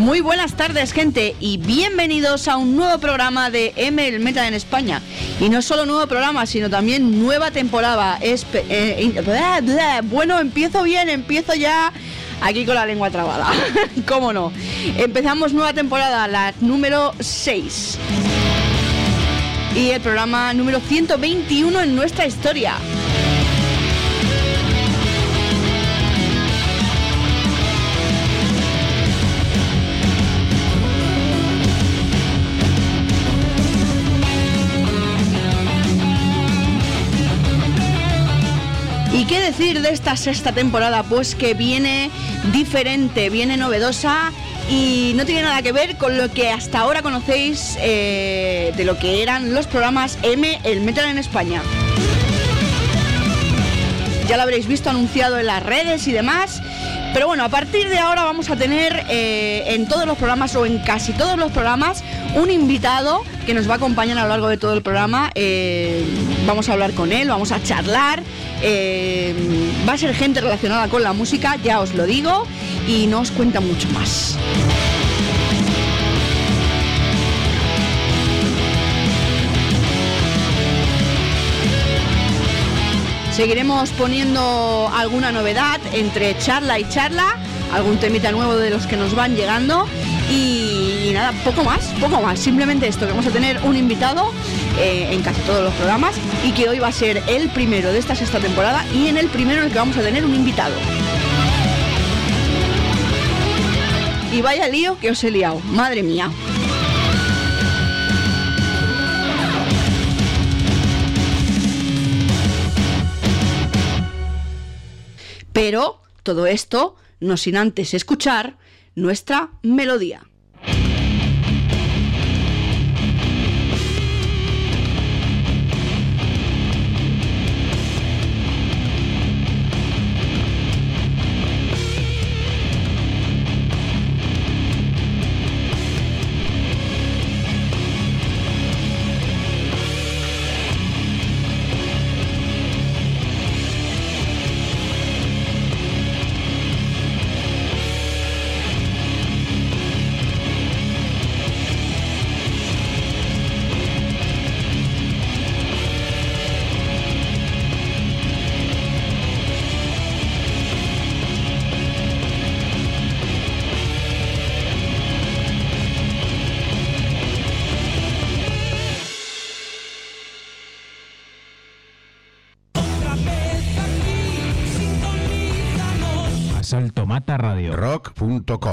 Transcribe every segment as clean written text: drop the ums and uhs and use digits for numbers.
Muy buenas tardes, gente, y bienvenidos a un nuevo programa de M el Metal en España. Y no solo nuevo programa, sino también nueva temporada. Bueno, empiezo ya aquí con la lengua trabada. ¿Cómo no? Empezamos nueva temporada, la número 6. Y el programa número 121 en nuestra historia. ¿Y qué decir de esta sexta temporada? Pues que viene diferente, viene novedosa y no tiene nada que ver con lo que hasta ahora conocéis de lo que eran los programas M, el Metal en España. Ya lo habréis visto anunciado en las redes y demás. Pero bueno, a partir de ahora vamos a tener en todos los programas o en casi todos los programas un invitado que nos va a acompañar a lo largo de todo el programa. Vamos a hablar con él, vamos a charlar. Va a ser gente relacionada con la música, ya os lo digo, y no os cuenta mucho más. Seguiremos poniendo alguna novedad entre charla y charla, algún temita nuevo de los que nos van llegando y nada, poco más, simplemente esto, que vamos a tener un invitado en casi todos los programas y que hoy va a ser el primero de esta sexta temporada y en el primero en el que vamos a tener un invitado. Y vaya lío que os he liado, madre mía. Pero todo esto no sin antes escuchar nuestra melodía. Saltomata Radio rock.com.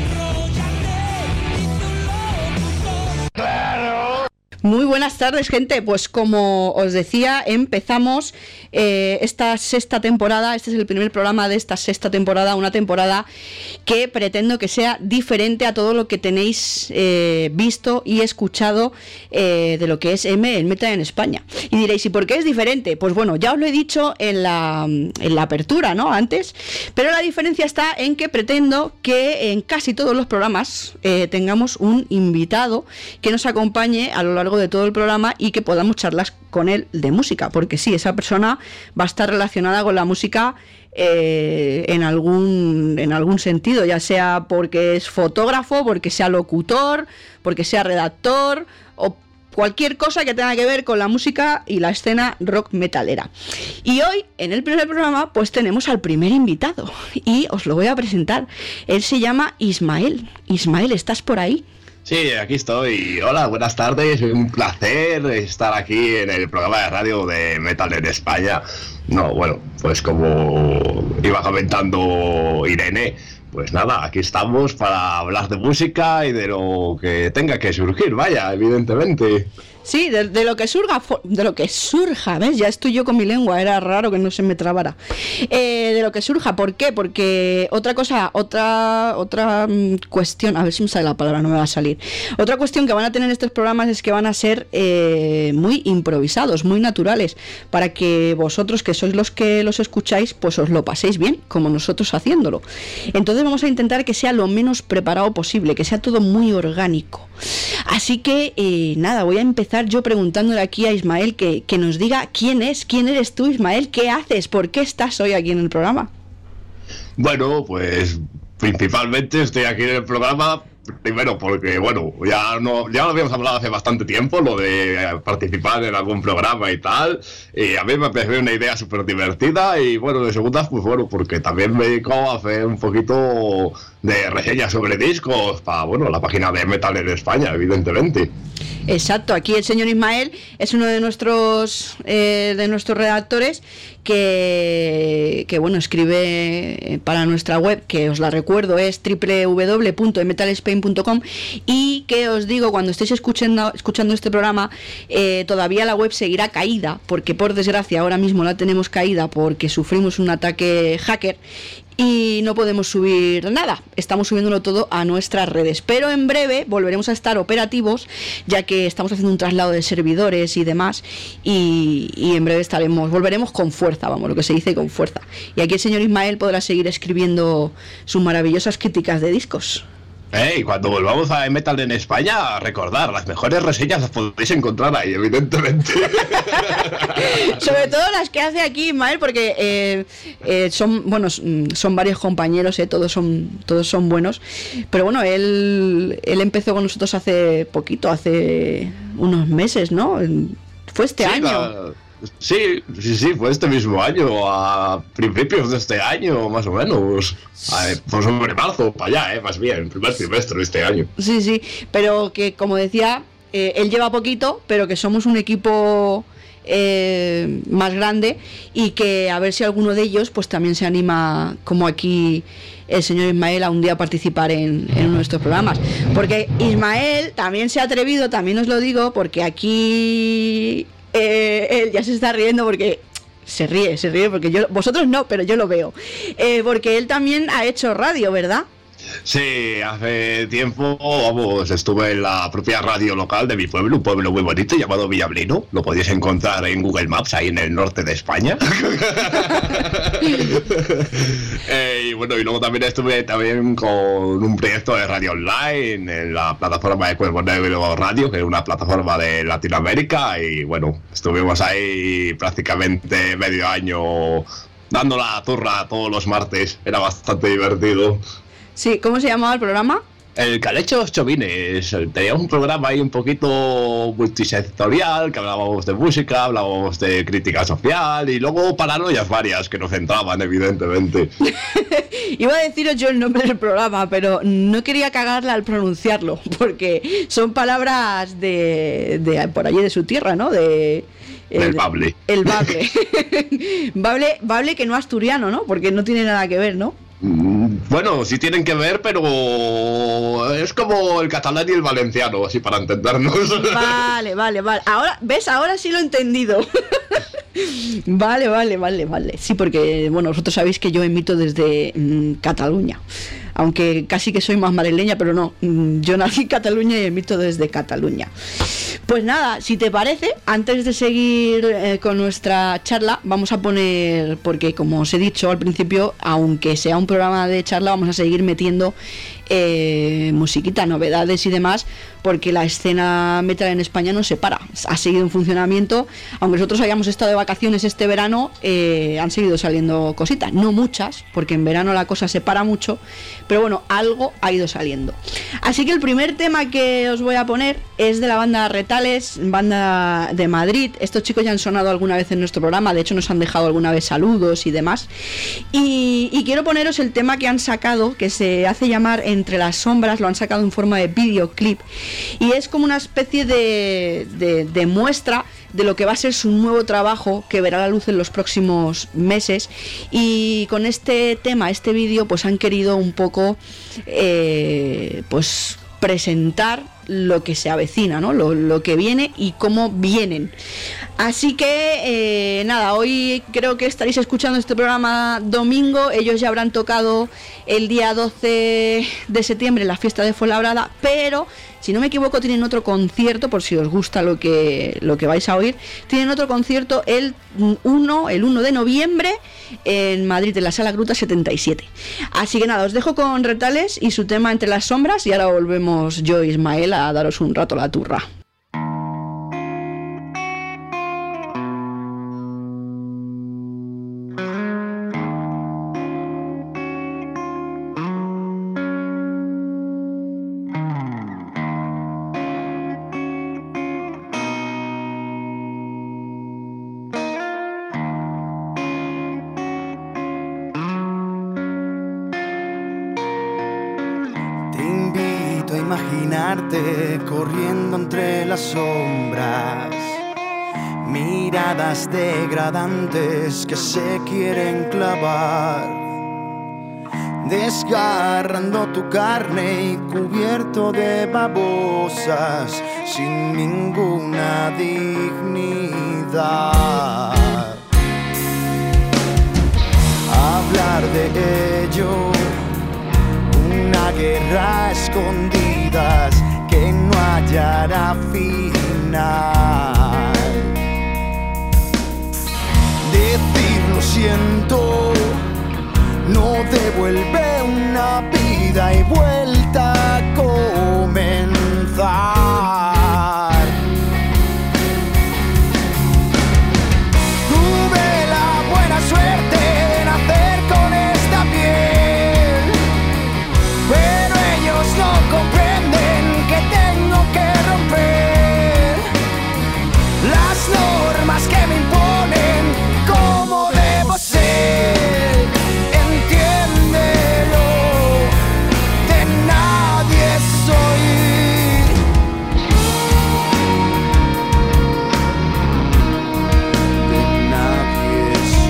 Muy buenas tardes, gente. Pues como os decía, empezamos esta sexta temporada. Este es el primer programa de esta sexta temporada, una temporada que pretendo que sea diferente a todo lo que tenéis visto y escuchado de lo que es M, el Metal en España. Y diréis, ¿y por qué es diferente? Pues bueno, ya os lo he dicho en la apertura, ¿no? Antes, pero la diferencia está en que pretendo que en casi todos los programas tengamos un invitado que nos acompañe a lo largo de todo el programa y que podamos charlar con él de música, porque sí, esa persona va a estar relacionada con la música en algún sentido, ya sea porque es fotógrafo, porque sea locutor, porque sea redactor o cualquier cosa que tenga que ver con la música y la escena rock metalera. Y hoy, en el primer programa, pues tenemos al primer invitado y os lo voy a presentar. Él se llama Ismael. Ismael, ¿estás por ahí? Sí, aquí estoy. Hola, buenas tardes. Un placer estar aquí en el programa de radio de Metal en España. No, bueno, pues como iba comentando Irene, pues nada, aquí estamos para hablar de música y de lo que tenga que surgir, vaya, evidentemente. Sí, de lo que surja, ¿ves? Ya estoy yo con mi lengua, era raro que no se me trabara. De lo que surja, ¿por qué? Porque otra cuestión, a ver si me sale la palabra, no me va a salir. Otra cuestión que van a tener estos programas es que van a ser muy improvisados, muy naturales, para que vosotros, que sois los que los escucháis, pues os lo paséis bien, como nosotros haciéndolo. Entonces vamos a intentar que sea lo menos preparado posible, que sea todo muy orgánico. Así que, nada, voy a empezar yo preguntándole aquí a Ismael que nos diga quién eres tú, Ismael, qué haces, por qué estás hoy aquí en el programa. Bueno, pues principalmente estoy aquí en el programa Primero porque, bueno, ya lo habíamos hablado hace bastante tiempo, lo de participar en algún programa y tal, y a mí me pareció una idea súper divertida, y bueno, de segundas, pues bueno, porque también me dedico a hacer un poquito de reseñas sobre discos para, bueno, la página de Metal en España, evidentemente. Exacto, aquí el señor Ismael es uno de nuestros redactores que bueno, escribe para nuestra web, que os la recuerdo, es www.metalspain.com, y que os digo, cuando estéis escuchando este programa, todavía la web seguirá caída, porque por desgracia ahora mismo la tenemos caída porque sufrimos un ataque hacker y no podemos subir nada. Estamos subiéndolo todo a nuestras redes, pero en breve volveremos a estar operativos, ya que estamos haciendo un traslado de servidores y demás, y en breve volveremos con fuerza, vamos, lo que se dice, con fuerza. Y aquí el señor Ismael podrá seguir escribiendo sus maravillosas críticas de discos. Y cuando volvamos a Metal en España, recordar, las mejores reseñas las podéis encontrar ahí, evidentemente. Sobre todo las que hace aquí Ismael, porque son varios compañeros, todos son buenos. Pero bueno, él empezó con nosotros hace poquito, hace unos meses, ¿no? Fue este año. Sí, fue este mismo año, a principios de este año, más o menos. Pues sobre marzo, para allá, más bien, el primer trimestre de este año. Sí, pero que, como decía, él lleva poquito, pero que somos un equipo más grande, y que a ver si alguno de ellos pues también se anima, como aquí el señor Ismael, a un día participar en uno de estos programas, porque Ismael también se ha atrevido, también os lo digo, porque aquí él ya se está riendo porque se ríe porque vosotros no, pero yo lo veo, porque él también ha hecho radio, ¿verdad? Sí, hace tiempo, vamos, estuve en la propia radio local de mi pueblo, un pueblo muy bonito llamado Villablino. Lo podéis encontrar en Google Maps, ahí en el norte de España. Y bueno, y luego también estuve con un proyecto de radio online en la plataforma de Cuervo Negro Radio, que es una plataforma de Latinoamérica, y bueno, estuvimos ahí prácticamente medio año dando la turra todos los martes. Era bastante divertido. Sí, ¿cómo se llamaba el programa? El Calechos Chovines. Teníamos un programa ahí un poquito multisectorial, que hablábamos de música, hablábamos de crítica social, y luego paranoias varias que nos entraban, evidentemente. Iba a deciros yo el nombre del programa, pero no quería cagarla al pronunciarlo, porque son palabras de por allí de su tierra, ¿no? El Bable. El Bable. Bable que no asturiano, ¿no? Porque no tiene nada que ver, ¿no? Bueno, sí tienen que ver, pero es como el catalán y el valenciano, así para entendernos. Vale. Ahora, ¿ves? Ahora sí lo he entendido. Vale. Sí, porque, bueno, vosotros sabéis que yo emito desde Cataluña. Aunque casi que soy más madrileña, pero no. Yo nací en Cataluña y emito desde Cataluña. Pues nada, si te parece, antes de seguir con nuestra charla, vamos a poner, porque como os he dicho al principio, aunque sea un programa de charla, vamos a seguir metiendo musiquita, novedades y demás, porque la escena metal en España no se para, ha seguido en funcionamiento. Aunque nosotros hayamos estado de vacaciones este verano, han seguido saliendo cositas, no muchas, porque en verano la cosa se para mucho, pero bueno, algo ha ido saliendo. Así que el primer tema que os voy a poner es de la banda Retales, banda de Madrid. Estos chicos ya han sonado alguna vez en nuestro programa, de hecho nos han dejado alguna vez saludos y demás, y quiero poneros el tema que han sacado, que se hace llamar Entre las sombras. Lo han sacado en forma de videoclip, y es como una especie de muestra de lo que va a ser su nuevo trabajo, que verá la luz en los próximos meses. Y con este tema, este vídeo, pues han querido un poco pues presentar lo que se avecina, ¿no? Lo que viene y cómo vienen. Así que nada, hoy creo que estaréis escuchando este programa domingo. Ellos ya habrán tocado el día 12 de septiembre en la fiesta de Fuenlabrada, pero si no me equivoco tienen otro concierto, por si os gusta lo que vais a oír. Tienen otro concierto el 1 de noviembre en Madrid, en la Sala Gruta 77. Así que nada, os dejo con Retales y su tema Entre las sombras, y ahora volvemos yo, Ismael, a daros un rato la turra. imaginarte corriendo entre las sombras, miradas degradantes que se quieren clavar, desgarrando tu carne y cubierto de babosas, sin ninguna dignidad. Hablar de ello, una guerra a escondidas que no hallará final. Decir lo siento no devuelve una vida y vuelta a comenzar. Tuve la buena suerte de nacer con esta piel, pero ellos no comprenden que tengo que romper las normas que me imponen cómo debo ser. Entiéndelo, de nadie soy. De nadie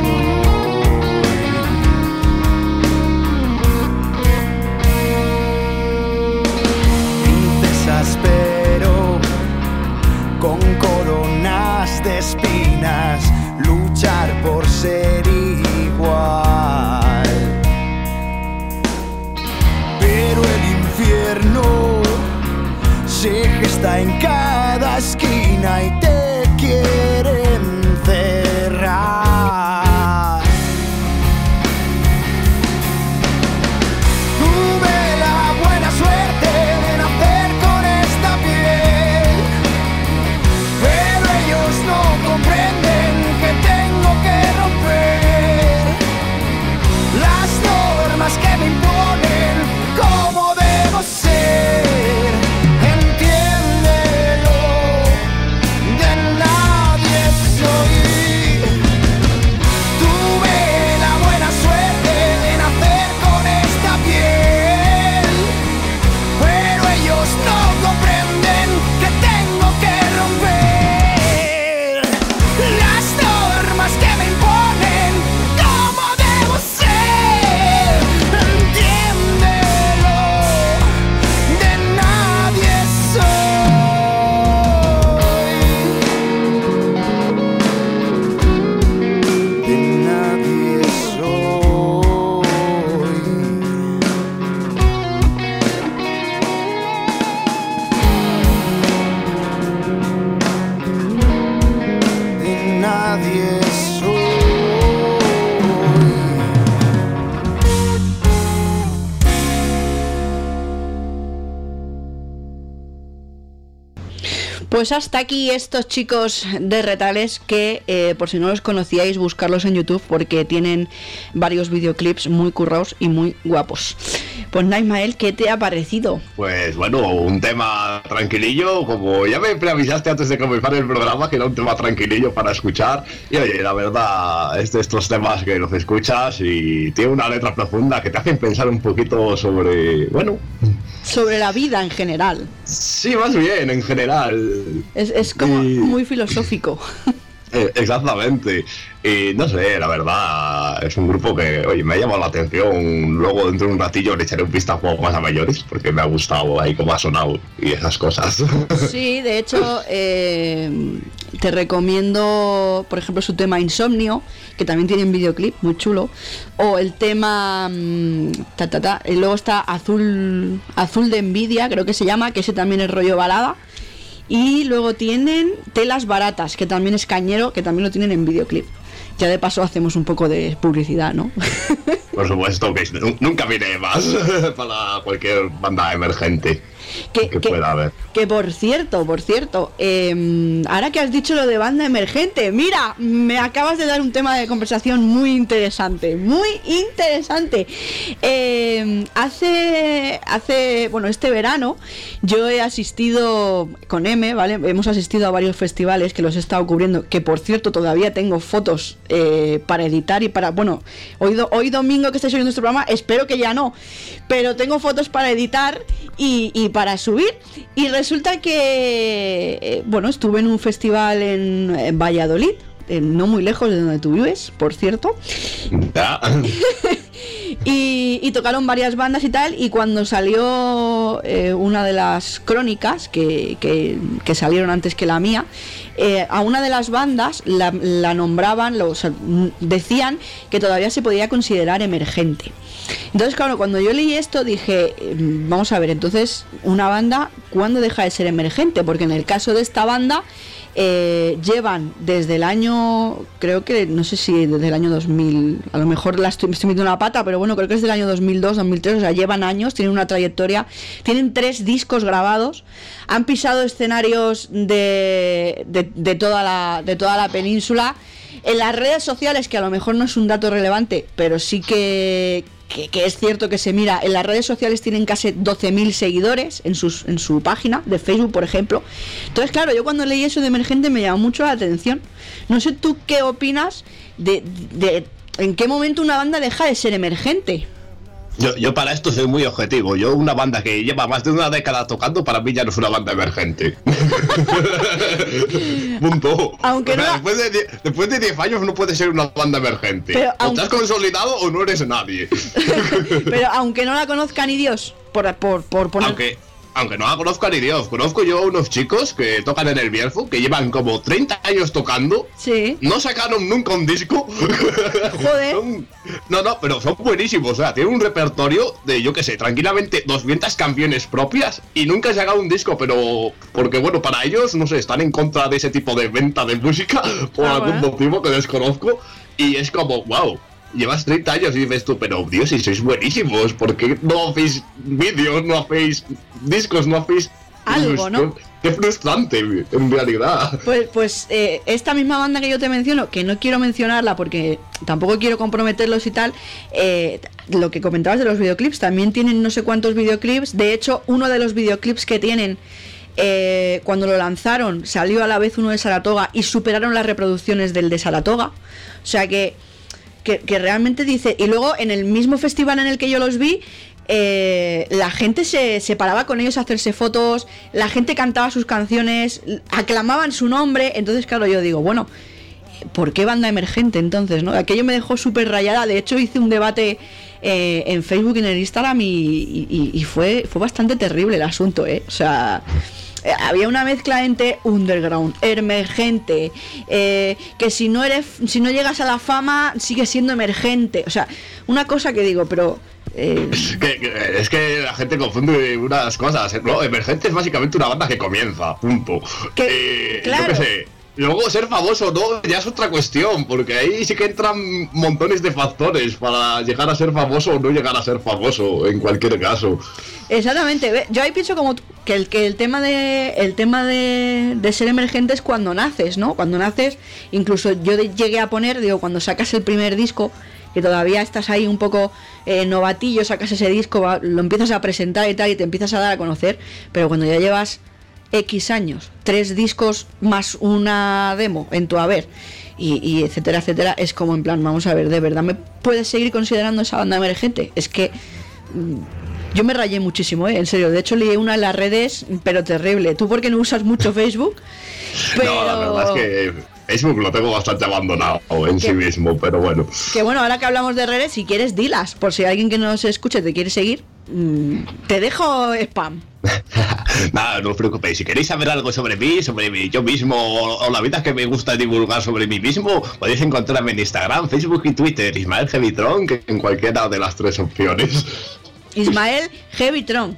soy. Princesas, pero con coronas de espinas, luchar por ser igual. Pero el infierno se gesta en cada esquina y te quiere encerrar. Tuve la buena suerte de nacer con esta piel, pero ellos no comprenden que tengo que romper las normas que me imponen cómo debo ser. Entiéndelo, de nadie soy. Tuve la buena suerte de nacer con esta piel, pero ellos no comprenden que tengo que romper las normas que me imponen cómo debo ser. Entiéndelo, de nadie soy. De nadie soy. De nadie soy. Pues hasta aquí estos chicos de Retales que, por si no los conocíais, buscarlos en YouTube porque tienen varios videoclips muy currados y muy guapos. Pues Naismael, ¿qué te ha parecido? Pues bueno, un tema tranquilillo, como ya me preavisaste antes de comenzar el programa, que era un tema tranquilillo para escuchar. Y oye, la verdad, es de estos temas que los escuchas y tiene una letra profunda que te hacen pensar un poquito sobre, bueno... Sobre la vida en general. Sí, más bien, en general. Es como muy filosófico. Exactamente. Y no sé, la verdad, es un grupo que, oye, me ha llamado la atención. Luego, dentro de un ratillo, le echaré un vistazo un poco más a mayores, porque me ha gustado ahí cómo ha sonado y esas cosas. Sí, de hecho, te recomiendo, por ejemplo, su tema Insomnio, que también tiene un videoclip muy chulo. O el tema... y luego está Azul de Envidia, creo que se llama, que ese también es rollo balada. Y luego tienen Telas Baratas, que también es cañero, que también lo tienen en videoclip. Ya de paso hacemos un poco de publicidad, ¿no? Por supuesto, que nunca viene más para cualquier banda emergente que pueda haber. Que por cierto, ahora que has dicho lo de banda emergente, mira, me acabas de dar un tema de conversación muy interesante, bueno, este verano yo he asistido con M, ¿vale? Hemos asistido a varios festivales que los he estado cubriendo, que por cierto todavía tengo fotos para editar y para, bueno, hoy domingo domingo que estáis oyendo este programa, espero que ya no, pero tengo fotos para editar y para subir. Y resulta que, bueno, estuve en un festival en Valladolid, no muy lejos de donde tú vives, por cierto. Y tocaron varias bandas y tal, y cuando salió una de las crónicas que salieron antes que la mía, a una de las bandas la nombraban, decían que todavía se podía considerar emergente. Entonces, claro, cuando yo leí esto dije, vamos a ver, entonces, una banda, ¿cuándo deja de ser emergente? Porque en el caso de esta banda, llevan desde el año, creo que, no sé si desde el año 2000, a lo mejor me estoy metiendo una pata, pero bueno, creo que es del año 2002, 2003, o sea, llevan años, tienen una trayectoria, tienen 3 discos grabados, han pisado escenarios de toda la península. En las redes sociales, que a lo mejor no es un dato relevante, pero sí que es cierto que se mira, en las redes sociales tienen casi 12.000 seguidores en su página de Facebook, por ejemplo. Entonces, claro, yo cuando leí eso de emergente me llamó mucho la atención. No sé tú qué opinas de en qué momento una banda deja de ser emergente. Yo para esto soy muy objetivo. Yo, una banda que lleva más de una década tocando, para mí ya no es una banda emergente. Punto. Aunque no, después de 10 años no puede ser una banda emergente. Pero o estás consolidado o no eres nadie. Pero aunque no la conozca ni Dios, por poner... Aunque no la conozco ni Dios, conozco yo a unos chicos que tocan en el Bierzo, que llevan como 30 años tocando. Sí. No sacaron nunca un disco. Joder. Pero son buenísimos. O sea, tienen un repertorio de, yo qué sé, tranquilamente 200 canciones propias y nunca han sacado un disco, pero porque, bueno, para ellos, no sé, están en contra de ese tipo de venta de música por algún motivo que desconozco. Y es como, wow. Llevas 30 años y dices tú, pero Dios, si sois buenísimos, ¿por qué no hacéis vídeos, no hacéis discos, no hacéis algo, no? Qué frustrante, en realidad. Pues esta misma banda que yo te menciono, que no quiero mencionarla porque tampoco quiero comprometerlos y tal, lo que comentabas de los videoclips, también tienen no sé cuántos videoclips. De hecho, uno de los videoclips que tienen, cuando lo lanzaron, salió a la vez uno de Saratoga y superaron las reproducciones del de Saratoga. O sea que realmente dice. Y luego en el mismo festival en el que yo los vi, la gente se paraba con ellos a hacerse fotos, la gente cantaba sus canciones, aclamaban su nombre. Entonces, claro, yo digo, bueno, ¿por qué banda emergente entonces, no? Aquello me dejó súper rayada. De hecho, hice un debate en Facebook y en el Instagram y fue bastante terrible el asunto, O sea, había una mezcla entre underground, emergente, que si no llegas a la fama sigues siendo emergente. O sea, una cosa que digo, pero es que la gente confunde unas cosas. No, emergente es básicamente una banda que comienza, punto. Claro. Yo qué sé. Luego ser famoso no, ya es otra cuestión, porque ahí sí que entran montones de factores para llegar a ser famoso o no llegar a ser famoso, en cualquier caso. Exactamente. Yo ahí pienso como que el tema de ser emergente es cuando naces, ¿no? Cuando naces, incluso yo llegué a poner, digo, cuando sacas el primer disco, que todavía estás ahí un poco novatillo, sacas ese disco, lo empiezas a presentar y tal, y te empiezas a dar a conocer, pero cuando ya llevas X años, 3 discos más una demo en tu haber y etcétera, etcétera, es como en plan, vamos a ver, ¿de verdad me puedes seguir considerando esa banda emergente? Es que yo me rayé muchísimo, en serio. De hecho, leí una en las redes, pero terrible. Tú porque no usas mucho Facebook, pero... No, la verdad es que Facebook lo tengo bastante abandonado en sí mismo, pero bueno. Que bueno, ahora que hablamos de redes, si quieres, dilas, por si alguien que no se escuche te quiere seguir. Te dejo spam. Nada, no os preocupéis. Si queréis saber algo sobre mí, yo mismo, o la vida que me gusta divulgar sobre mí mismo, podéis encontrarme en Instagram, Facebook y Twitter, Ismael Heavytron, que en cualquiera de las 3 opciones. Ismael Heavytron.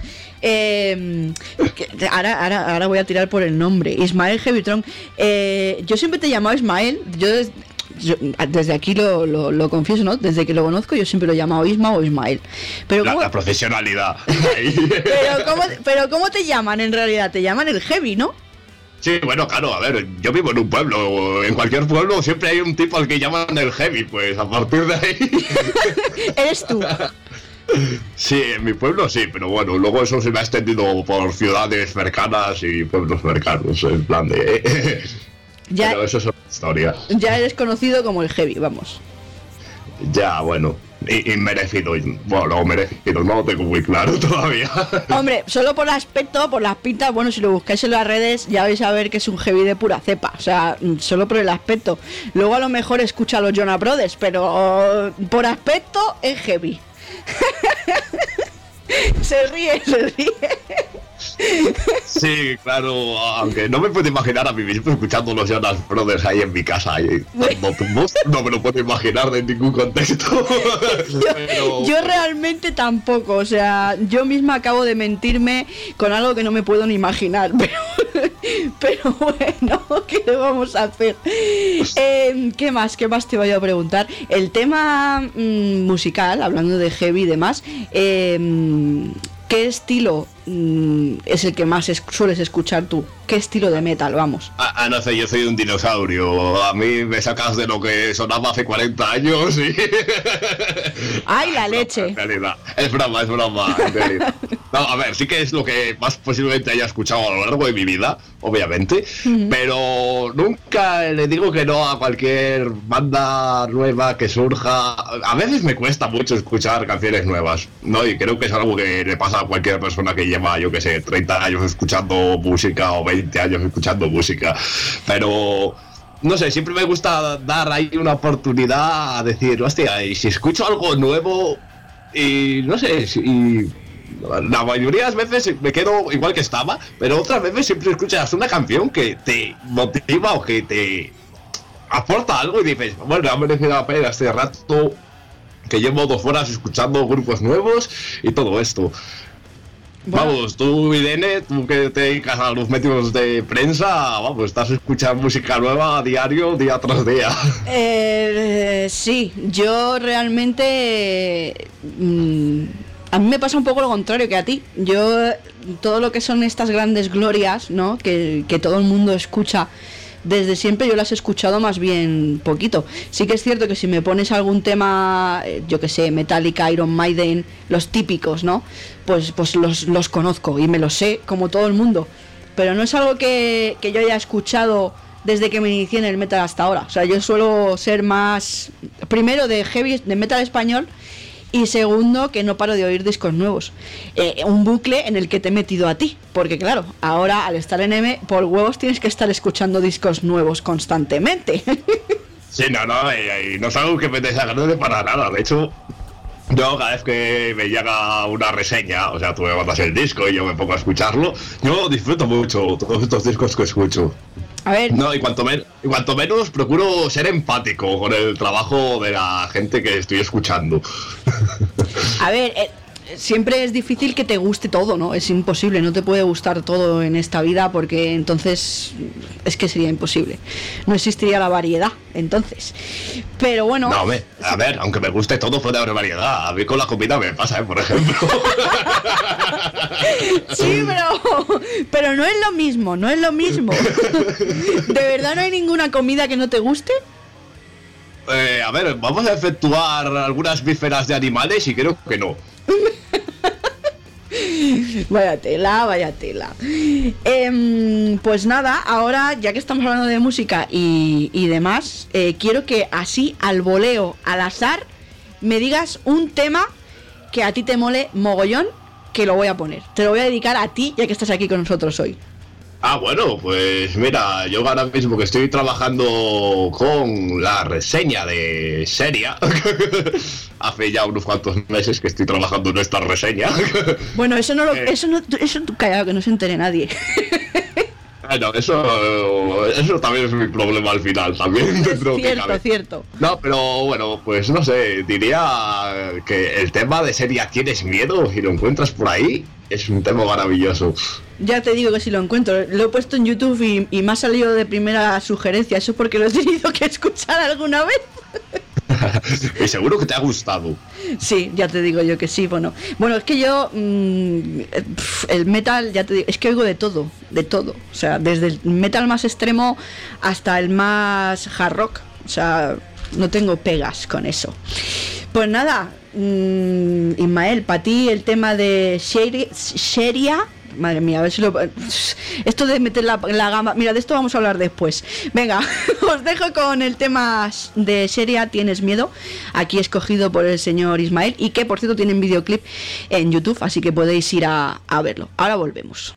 Ahora voy a tirar por el nombre. Ismael Heavytron. Yo siempre te he llamado Ismael. Yo desde aquí lo confieso, ¿no? Desde que lo conozco yo siempre lo he llamado Isma o Ismael. Pero la profesionalidad. pero ¿cómo te llaman en realidad? Te llaman el Heavy, ¿no? Sí, bueno, claro, a ver, yo vivo en un pueblo. En cualquier pueblo siempre hay un tipo al que llaman el Heavy. Pues a partir de ahí... Eres tú. Sí, en mi pueblo sí, pero bueno, luego eso se me ha extendido por ciudades cercanas y pueblos cercanos, en plan de... Pero eso es otra historia. Ya eres conocido como el Heavy, vamos. Ya, bueno, inmerecido. Bueno, no merecido, no lo tengo muy claro todavía. Hombre, solo por el aspecto, por las pintas, bueno, si lo buscáis en las redes ya vais a ver que es un heavy de pura cepa. O sea, solo por el aspecto. Luego a lo mejor escucha a los Jonas Brothers, pero por aspecto es heavy. Se ríe. Sí, claro, aunque no me puedo imaginar a mí mismo escuchando los Jonas Brothers ahí en mi casa. No me lo puedo imaginar en ningún contexto. Yo realmente tampoco, o sea, yo misma acabo de mentirme con algo que no me puedo ni imaginar, pero bueno, ¿qué le vamos a hacer? ¿Qué más te voy a preguntar? El tema musical, hablando de heavy y demás, ¿qué estilo es el que más sueles escuchar tú? ¿Qué estilo de metal, vamos? No sé, yo soy un dinosaurio. A mí me sacas de lo que sonaba hace 40 años y... ¡Ay, la leche! En realidad, es broma, en realidad. No, a ver, sí que es lo que más posiblemente haya escuchado a lo largo de mi vida, obviamente, pero nunca le digo que no a cualquier banda nueva que surja. A veces me cuesta mucho escuchar canciones nuevas, ¿no? Y creo que es algo que le pasa a cualquier persona que lleva, yo que sé, 30 años escuchando música o 20 años escuchando música, pero no sé, siempre me gusta dar ahí una oportunidad a decir, hostia, y si escucho algo nuevo y no sé, y la mayoría de las veces me quedo igual que estaba, pero otras veces siempre escuchas una canción que te motiva o que te aporta algo y dices, bueno, ha merecido la pena este rato que llevo 2 horas escuchando grupos nuevos y todo esto. Bueno. Vamos, tú, Irene, tú que te dedicas a los medios de prensa, vamos, estás escuchando música nueva a diario, día tras día. Sí, yo realmente... a mí me pasa un poco lo contrario que a ti. Yo, todo lo que son estas grandes glorias, ¿no? Que todo el mundo escucha desde siempre, yo las he escuchado más bien poquito. Sí que es cierto que si me pones algún tema, yo que sé, Metallica, Iron Maiden, los típicos, ¿no? Pues los conozco y me los sé como todo el mundo. Pero no es algo que yo haya escuchado desde que me inicié en el metal hasta ahora. O sea, yo suelo ser más, primero, de heavy, de metal español, y segundo, que no paro de oír discos nuevos. Un bucle en el que te he metido a ti. Porque claro, ahora al estar en M, por huevos tienes que estar escuchando discos nuevos constantemente. Sí, no es algo que me desagrade para nada. De hecho, yo cada vez que me llega una reseña, o sea, tú me mandas el disco y yo me pongo a escucharlo, yo disfruto mucho todos estos discos que escucho. A ver. No, y cuanto menos procuro ser empático con el trabajo de la gente que estoy escuchando. A ver, siempre es difícil que te guste todo, ¿no? Es imposible, no te puede gustar todo en esta vida porque entonces es que sería imposible. No existiría la variedad, entonces. Pero bueno... No, a ver, aunque me guste todo fuera de variedad, a mí con la comida me pasa, por ejemplo. Sí, pero no es lo mismo, no es lo mismo. ¿De verdad no hay ninguna comida que no te guste? A ver, vamos a efectuar algunas vísceras de animales y creo que no. Vaya tela. Pues nada, ahora ya que estamos hablando de música y demás, quiero que así al voleo, al azar, me digas un tema que a ti te mole mogollón, que lo voy a poner. Te lo voy a dedicar a ti ya que estás aquí con nosotros hoy. Bueno, pues mira, yo ahora mismo que estoy trabajando con la reseña de Seria, hace ya unos cuantos meses que estoy trabajando en esta reseña. Bueno, eso tú callado, que no se entere nadie. Bueno, eso también es mi problema al final, también. Es cierto. No, pero bueno, pues no sé, diría que el tema de Seria ¿Tienes miedo? Si lo encuentras por ahí, es un tema maravilloso. Ya te digo que si lo encuentro, lo he puesto en YouTube y me ha salido de primera sugerencia, eso porque lo he tenido que escuchar alguna vez. Y seguro que te ha gustado. Sí, ya te digo yo que sí. Bueno, es que yo el metal, ya te digo, es que oigo de todo, o sea, desde el metal más extremo hasta el más hard rock, o sea, no tengo pegas con eso. Pues nada, Ismael, para ti el tema de Seria, madre mía, a ver si lo... Esto de meter la gama... Mira, de esto vamos a hablar después. Venga, os dejo con el tema de Sheria, ¿Tienes miedo? Aquí escogido por el señor Ismael y que, por cierto, tienen videoclip en YouTube, así que podéis ir a verlo. Ahora volvemos.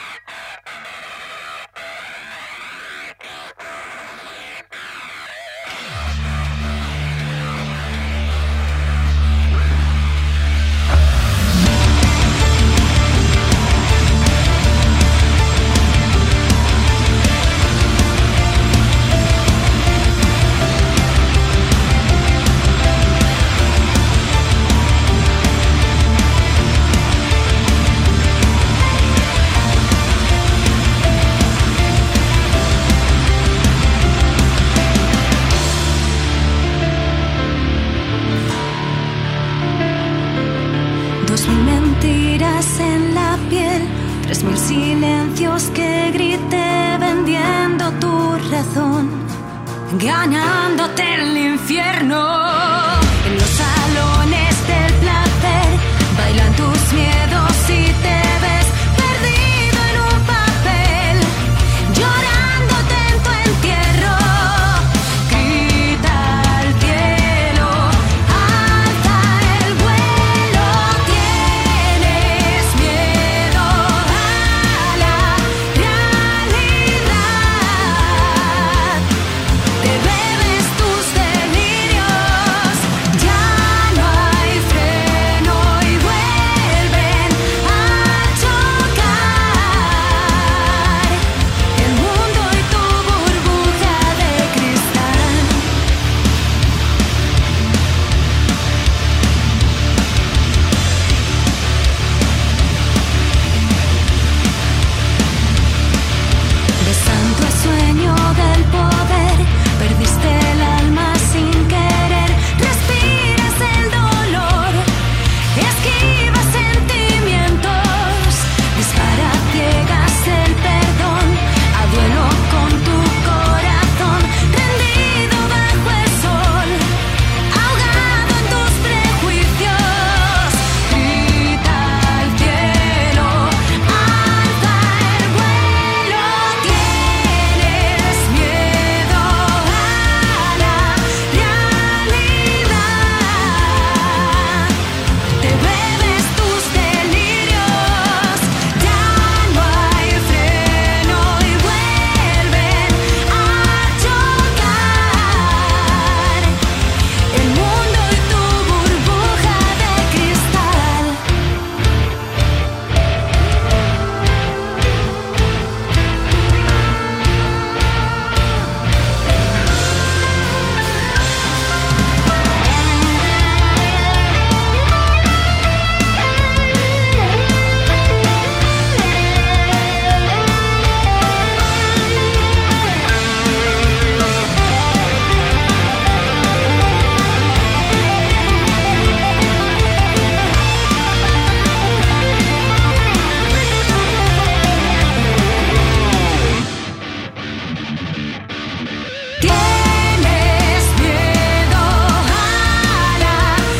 Ganándote el infierno en los salones del placer, bailan tus miedos y te ves perdido en un papel, llorándote en tu entierro. Grita al cielo, alza el vuelo, tienes miedo a la realidad. Te bebes tus delirios, ya no hay freno y vuelven a chocar el mundo y tu burbuja de cristal. Besando el sueño del poder, perdiste el alma sin querer. Respiras el dolor, esquivas sentimientos, dispara ciegas el perdón, a duelo con tu corazón, rendido bajo el sol, ahogado en tus prejuicios. Grita al cielo, alza el vuelo, tienes miedo a la realidad. Te bebes tus delirios, ya no hay freno y vuelven a chocar el mundo y tu burbuja de cristal. Tienes miedo a la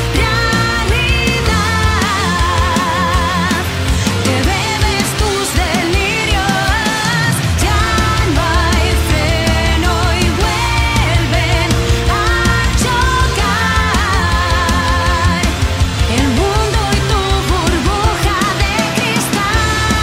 realidad. Te bebes tus delirios, ya no hay freno y vuelven a chocar el mundo y tu burbuja de cristal.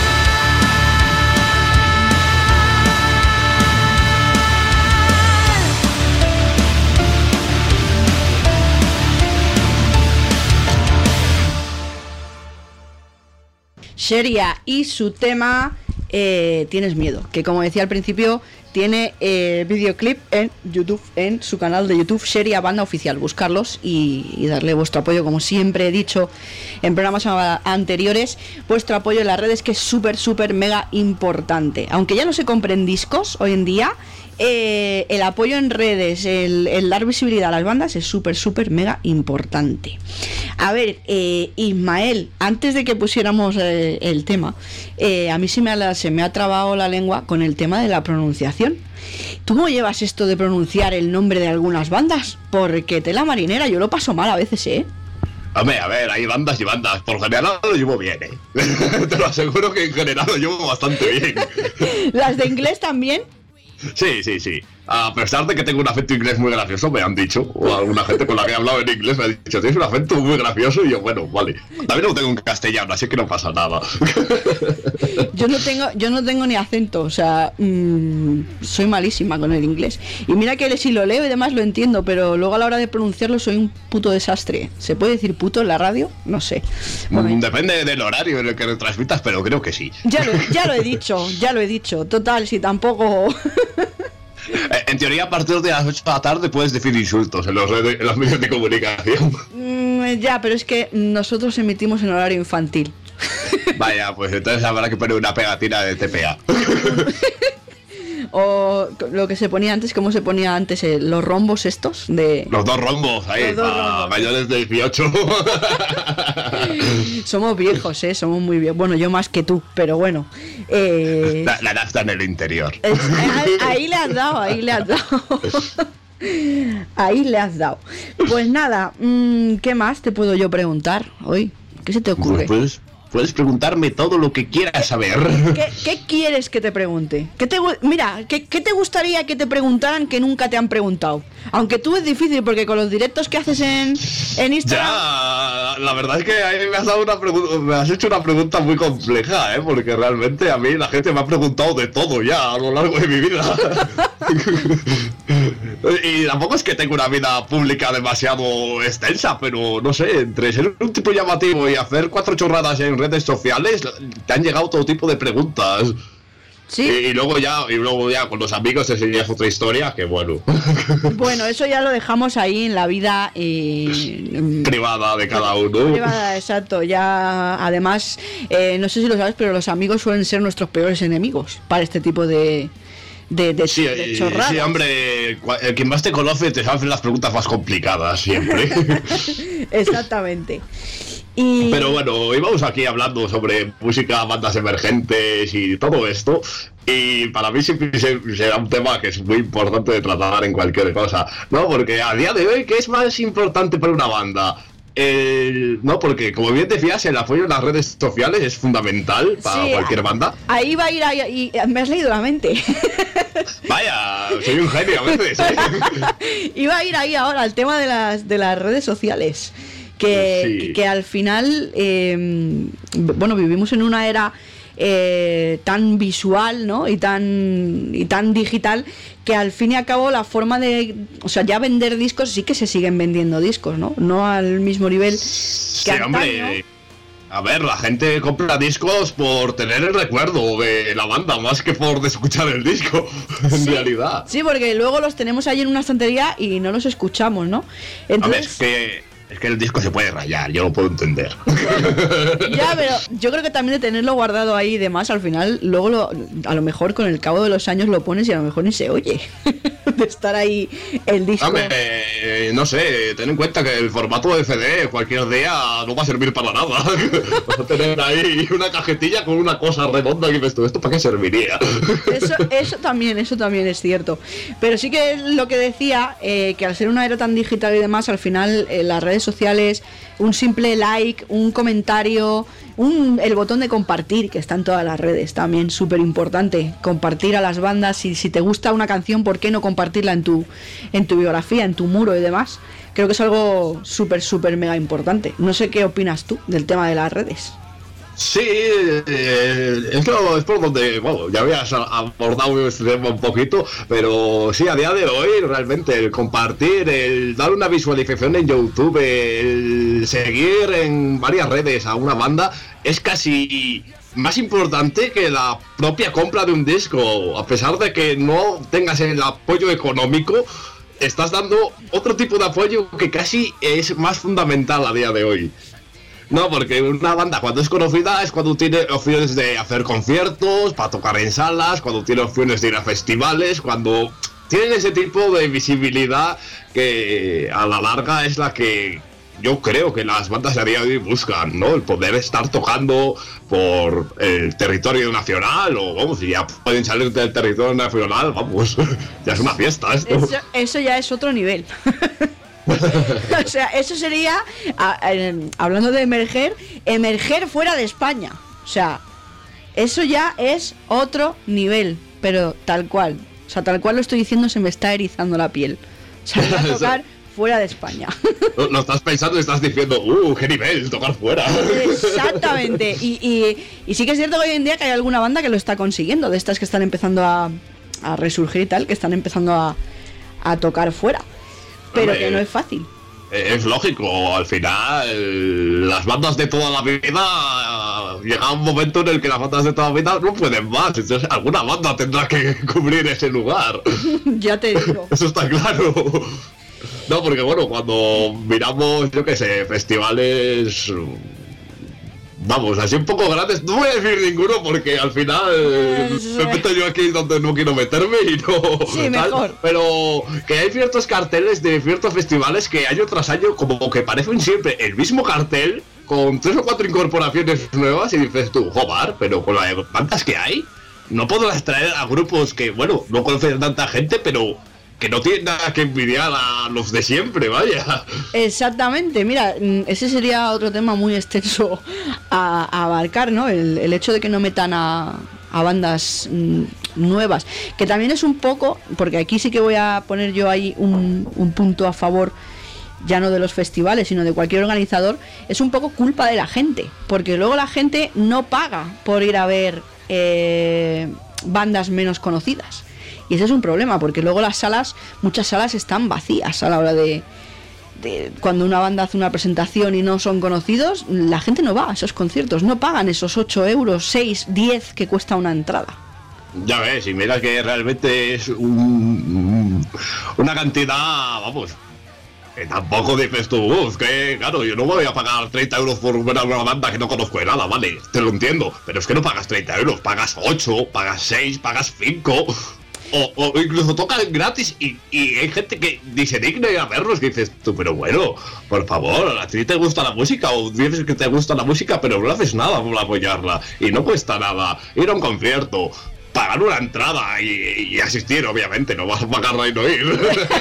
Sheria y su tema Tienes miedo, que como decía al principio tiene videoclip en YouTube, en su canal de YouTube Sheria Banda Oficial. Buscarlos y darle vuestro apoyo, como siempre he dicho en programas anteriores, vuestro apoyo en las redes, que es súper mega importante. Aunque ya no se compren discos hoy en día, el apoyo en redes, el dar visibilidad a las bandas es súper mega importante. A ver, Ismael, antes de que pusiéramos el tema, a mí se me ha trabado la lengua con el tema de la pronunciación. ¿Tú cómo llevas esto de pronunciar el nombre de algunas bandas? Porque tela marinera, yo lo paso mal a veces, ¿eh? Hombre, a ver, hay bandas y bandas. Por general lo llevo bien, Te lo aseguro que en general lo llevo bastante bien. ¿Las de inglés también? Sí. A pesar de que tengo un acento inglés muy gracioso, me han dicho, o alguna gente con la que he hablado en inglés me ha dicho, tienes un acento muy gracioso, y yo, bueno, vale. También lo tengo en castellano, así que no pasa nada. Yo no tengo ni acento, o sea, soy malísima con el inglés. Y mira que si lo leo y demás lo entiendo, pero luego a la hora de pronunciarlo soy un puto desastre. ¿Se puede decir puto en la radio? No sé. Bueno, Depende del horario en el que lo transmitas, pero creo que sí. ya lo he dicho. Total, si tampoco... En teoría, a partir de las 8 de la tarde puedes decir insultos en los medios de comunicación. Ya, pero es que nosotros emitimos en horario infantil. Vaya, pues entonces habrá que poner una pegatina de TPA. O lo que se ponía antes, ¿cómo se ponía antes? Los rombos estos de... Los 2 rombos, ahí, Los 2 para rombos. mayores de 18. Somos viejos, somos muy viejos. Bueno, yo más que tú, pero bueno. La edad está en el interior. Ahí le has dado. Ahí le has dado. Pues nada, ¿qué más te puedo yo preguntar hoy? ¿Qué se te ocurre? Pues puedes preguntarme todo lo que quieras saber. ¿Qué quieres que te pregunte? ¿Qué te gustaría que te preguntaran que nunca te han preguntado? Aunque tú es difícil porque con los directos que haces en Instagram... Ya, la verdad es que ahí me has hecho una pregunta muy compleja, porque realmente a mí la gente me ha preguntado de todo ya a lo largo de mi vida. Y tampoco es que tenga una vida pública demasiado extensa, pero no sé, entre ser un tipo llamativo y hacer 4 chorradas en redes sociales, te han llegado todo tipo de preguntas. Sí. Y luego ya con los amigos te enseñas otra historia, que bueno. Bueno, eso ya lo dejamos ahí en la vida privada de cada uno. Privada, exacto. Ya, además, no sé si lo sabes, pero los amigos suelen ser nuestros peores enemigos para este tipo de chorradas. Sí, hombre, quien más te conoce te hacen las preguntas más complicadas siempre. Exactamente. Pero bueno, hoy vamos aquí hablando sobre música, bandas emergentes y todo esto. Y para mí siempre será un tema que es muy importante de tratar en cualquier cosa, ¿no? Porque a día de hoy, ¿qué es más importante para una banda? No, porque como bien decías, el apoyo en las redes sociales es fundamental para cualquier banda. Ahí va a ir, ahí, me has leído la mente. Vaya, soy un genio a veces, Iba a ir ahí ahora al tema de las redes sociales. Que al final, bueno, vivimos en una era tan visual, ¿no? y tan digital, que al fin y al cabo la forma de, o sea, ya vender discos, sí que se siguen vendiendo discos, no al mismo nivel que antaño. Hombre, a ver, la gente compra discos por tener el recuerdo de la banda más que por escuchar el disco, en realidad. Sí, porque luego los tenemos ahí en una estantería y no los escuchamos, ¿no? Entonces, a ver, es que el disco se puede rayar, yo lo puedo entender. Ya, pero yo creo que también de tenerlo guardado ahí y demás, al final, luego a lo mejor con el cabo de los años lo pones y a lo mejor ni se oye. De estar ahí el disco. Hombre, no sé, ten en cuenta que el formato de CD cualquier día no va a servir para nada. Vas a tener ahí una cajetilla con una cosa redonda y dices tú, ¿esto para qué serviría? Eso también es cierto. Pero sí que lo que decía, que al ser una era tan digital y demás, al final las redes sociales, un simple like, un comentario, el botón de compartir, que está en todas las redes, también súper importante. Compartir a las bandas, y si te gusta una canción, ¿por qué no compartirla en tu biografía, en tu muro y demás? Creo que es algo súper mega importante. No sé qué opinas tú del tema de las redes. Sí, es por donde, bueno, ya habías abordado este tema un poquito, pero sí, a día de hoy realmente el compartir, el dar una visualización en YouTube, el seguir en varias redes a una banda es casi más importante que la propia compra de un disco. A pesar de que no tengas el apoyo económico, estás dando otro tipo de apoyo que casi es más fundamental a día de hoy. No, porque una banda cuando es conocida es cuando tiene opciones de hacer conciertos, para tocar en salas, cuando tiene opciones de ir a festivales, cuando tienen ese tipo de visibilidad que a la larga es la que yo creo que las bandas a día de hoy buscan, ¿no? El poder estar tocando por el territorio nacional, o vamos, si ya pueden salir del territorio nacional, vamos, ya es una fiesta esto. Eso ya es otro nivel. sea, eso sería, hablando de emerger fuera de España. O sea, eso ya es otro nivel, pero tal cual. O sea, tal cual lo estoy diciendo, se me está erizando la piel. O sea, va a tocar fuera de España. Lo estás pensando y estás diciendo, qué nivel, tocar fuera. Exactamente. Y sí que es cierto que hoy en día que hay alguna banda que lo está consiguiendo, de estas que están empezando a resurgir y tal, que están empezando a tocar fuera. Pero Hombre, que no es fácil. Es lógico, al final las bandas de toda la vida llega un momento en el que las bandas de toda la vida no pueden más, entonces alguna banda tendrá que cubrir ese lugar. Ya te digo. Eso está claro. No, porque bueno, cuando miramos, yo qué sé, festivales, vamos, así un poco grandes, no voy a decir ninguno porque al final me meto yo aquí donde no quiero meterme y no... Sí, mejor. Pero que hay ciertos carteles de ciertos festivales que año tras año como que parecen siempre el mismo cartel con 3 o 4 incorporaciones nuevas y dices tú, joder, pero con las bandas que hay, no podrás traer a grupos que, bueno, no conocen tanta gente, pero que no tienen nada que envidiar a los de siempre, vaya. Exactamente, mira, ese sería otro tema muy extenso a abarcar, ¿no? El hecho de que no metan a bandas nuevas, que también es un poco, porque aquí sí que voy a poner yo ahí un punto a favor, ya no de los festivales, sino de cualquier organizador, es un poco culpa de la gente, porque luego la gente no paga por ir a ver bandas menos conocidas. Y ese es un problema, porque luego muchas salas están vacías a la hora de cuando una banda hace una presentación y no son conocidos, la gente no va a esos conciertos, no pagan esos 8 euros, 6, 10 que cuesta una entrada. Ya ves, y mira que realmente es una cantidad, vamos, que tampoco dices tú, que claro, yo no voy a pagar 30 euros por ver a una banda que no conozco de nada, vale, te lo entiendo, pero es que no pagas 30 euros, pagas 8, pagas 6, pagas 5... O incluso tocan gratis y hay gente que ni se digna ir a verlos, que dices tú, pero bueno, por favor, a ti te gusta la música o dices que te gusta la música, pero no haces nada por apoyarla y no cuesta nada ir a un concierto, pagar una entrada y asistir, obviamente, no vas a pagarla y no ir.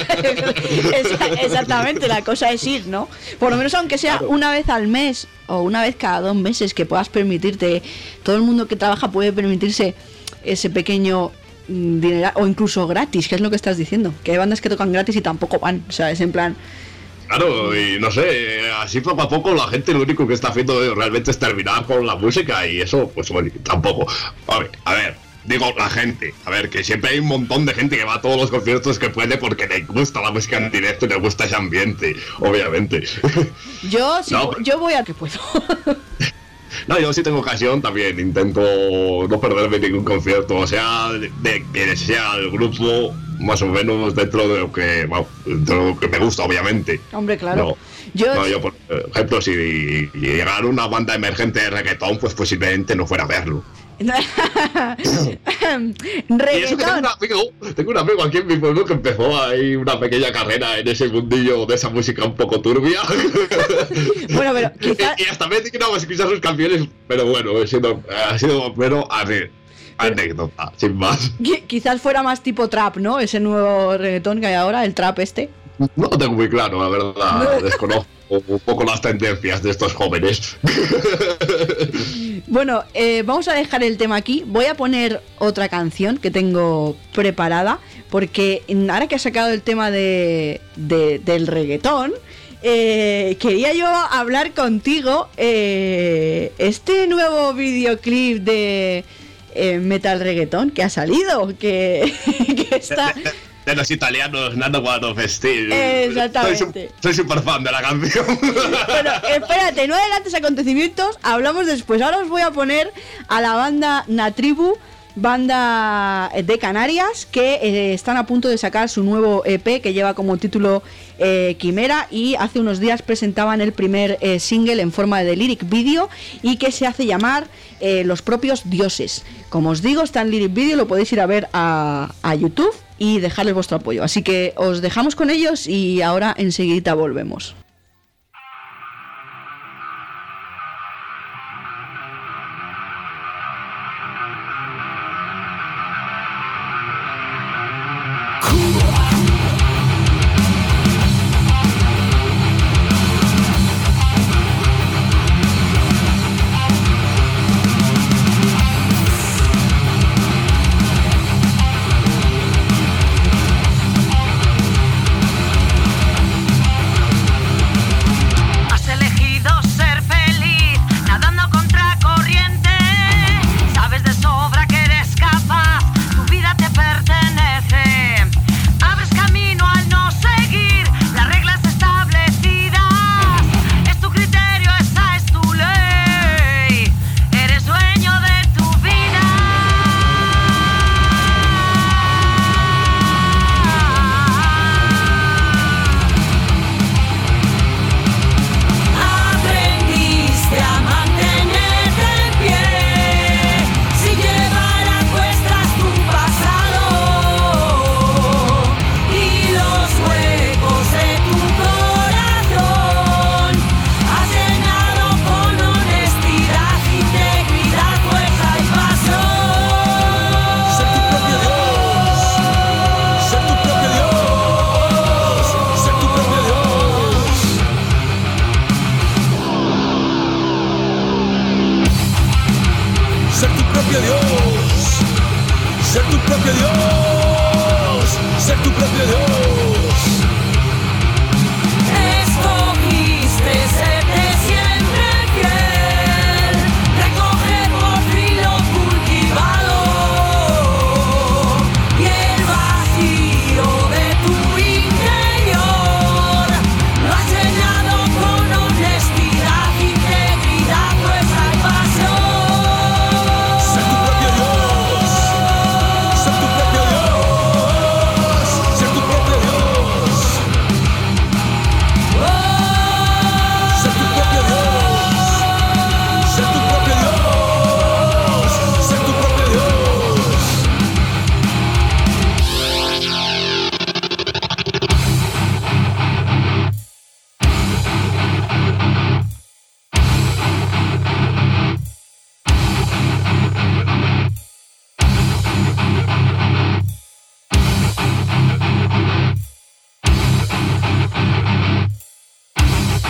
Exactamente, la cosa es ir, ¿no? Por lo menos aunque sea una vez al mes o una vez cada 2 meses que puedas permitirte, todo el mundo que trabaja puede permitirse ese pequeño dinero, o incluso gratis, que es lo que estás diciendo, que hay bandas que tocan gratis y tampoco van, o sea, es en plan... Claro, y no sé, así poco a poco la gente lo único que está haciendo realmente es terminar con la música y eso, pues bueno, tampoco. A ver, digo la gente, a ver, que siempre hay un montón de gente que va a todos los conciertos que puede porque le gusta la música en directo y le gusta ese ambiente, obviamente. Yo sí, no, yo voy a que puedo. No, yo sí tengo ocasión, también intento no perderme ningún concierto, o sea, de que sea el grupo más o menos dentro de lo que, bueno, dentro de lo que me gusta, obviamente. Hombre, claro. Yo por ejemplo, si llegara una banda emergente de reggaetón, pues posiblemente no fuera a verlo. Reggaetón. Y eso que tengo un amigo aquí en mi pueblo que empezó ahí una pequeña carrera en ese mundillo de esa música un poco turbia. Bueno, pero quizás... y hasta me he dignado a escuchar sus canciones, pero bueno, ha sido pero anécdota, sin más. Quizás fuera más tipo trap, ¿no? Ese nuevo reggaetón que hay ahora, el trap este. No lo tengo muy claro, la verdad, desconozco un poco las tendencias de estos jóvenes. Bueno, vamos a dejar el tema aquí. Voy a poner otra canción que tengo preparada, porque ahora que has sacado el tema del reggaetón, quería yo hablar contigo este nuevo videoclip de Metal Reggaetón que ha salido, que está... De los italianos, Nando One Steel. Exactamente. Soy súper fan de la canción. Bueno, espérate, no adelantes acontecimientos, hablamos después. Ahora os voy a poner a la banda Natribu, banda de Canarias, que están a punto de sacar su nuevo EP que lleva como título Quimera, y hace unos días presentaban el primer single en forma de lyric video y que se hace llamar Los Propios Dioses. Como os digo, está en lyric video, lo podéis ir a ver a YouTube y dejarles vuestro apoyo. Así que os dejamos con ellos y ahora enseguida volvemos.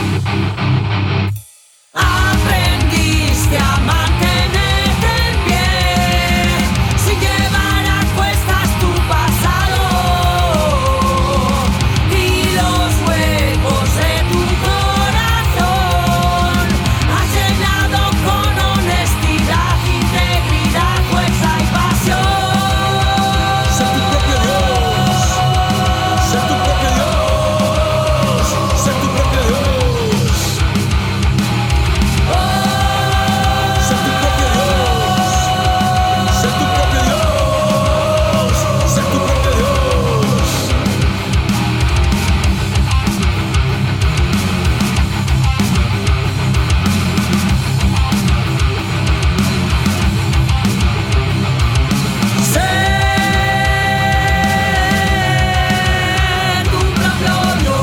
Aprendiste a mantenerte en pie, sin llevar a cuestas tu pasado y los huecos de tu corazón. Has llenado con honestidad, integridad, fuerza y pasión. Sé tu propio Dios. Sé tu propio Dios. Sé tu propio Dios. Sé tu propio Dios. Sé tu propio Dios. Sé tu propio Dios. Sé tu propio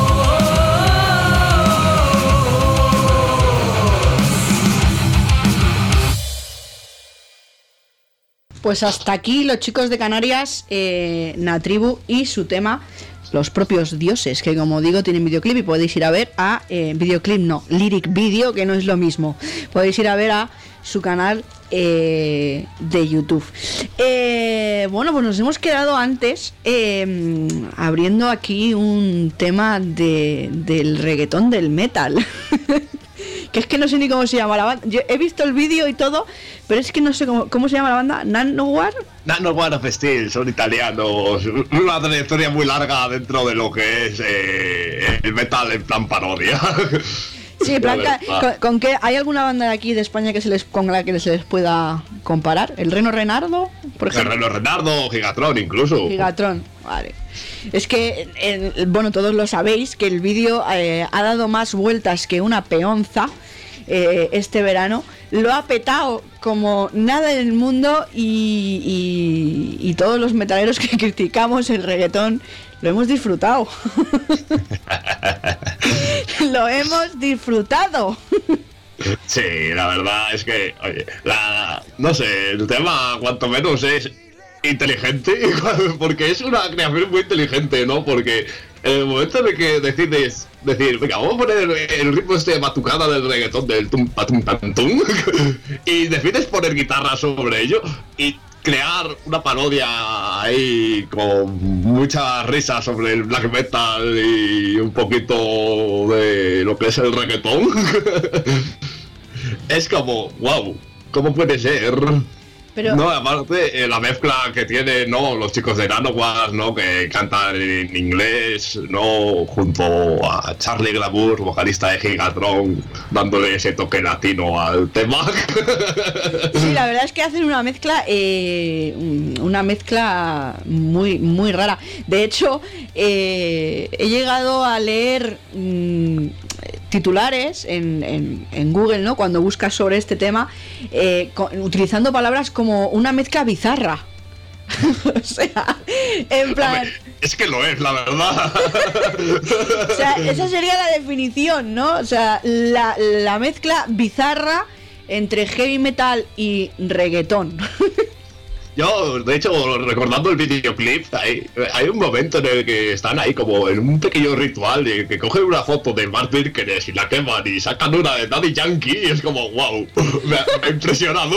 Pues hasta aquí los chicos de Canarias, Natribu y su tema Los propios dioses, que como digo tienen videoclip y podéis ir a ver a videoclip, no, lyric video, que no es lo mismo. Podéis ir a ver a su canal de YouTube. Bueno, pues nos hemos quedado antes abriendo aquí un tema del reggaetón del metal. Que es que no sé ni cómo se llama la banda. Yo he visto el vídeo y todo, pero es que no sé cómo se llama la banda. ¿Nanowar? Nanowar of Steel, son italianos. Una trayectoria muy larga dentro de lo que es el metal en plan parodia. Sí, en plan, ¿con qué? ¿Hay alguna banda de aquí de España con la que se les pueda comparar? ¿El Reno Renardo, por El ejemplo? Reno Renardo, Gigatron incluso. Gigatron, vale. Es que, bueno, todos lo sabéis, que el vídeo ha dado más vueltas que una peonza este verano. Lo ha petado como nada en el mundo y todos los metaleros que criticamos el reggaetón lo hemos disfrutado. Lo hemos disfrutado. Sí, la verdad es que, oye, no sé, el tema cuanto menos es inteligente, porque es una creación muy inteligente, ¿no? Porque en el momento en el que decides decir, venga, vamos a poner el ritmo este de batucada del reggaetón, del tum patum pantum, y decides poner guitarra sobre ello y crear una parodia ahí con mucha risa sobre el black metal y un poquito de lo que es el reggaetón. Es como, wow, ¿cómo puede ser? Pero... No, aparte, la mezcla que tienen, ¿no? Los chicos de Nanowar, ¿no? Que cantan en inglés, ¿no? Junto a Charlie Glamour, vocalista de Gigatron, dándole ese toque latino al tema. Sí, la verdad es que hacen una mezcla muy, muy rara. De hecho, he llegado a leer titulares en Google, ¿no? Cuando buscas sobre este tema, utilizando palabras como una mezcla bizarra. O sea, en plan... Hombre, es que lo es, la verdad. O sea, esa sería la definición, ¿no? O sea, la mezcla bizarra entre heavy metal y reggaetón. Yo, de hecho, recordando el videoclip, hay un momento en el que están ahí como en un pequeño ritual de que cogen una foto de Mark Birkenes y la queman y sacan una de Daddy Yankee y es como, wow, me ha impresionado.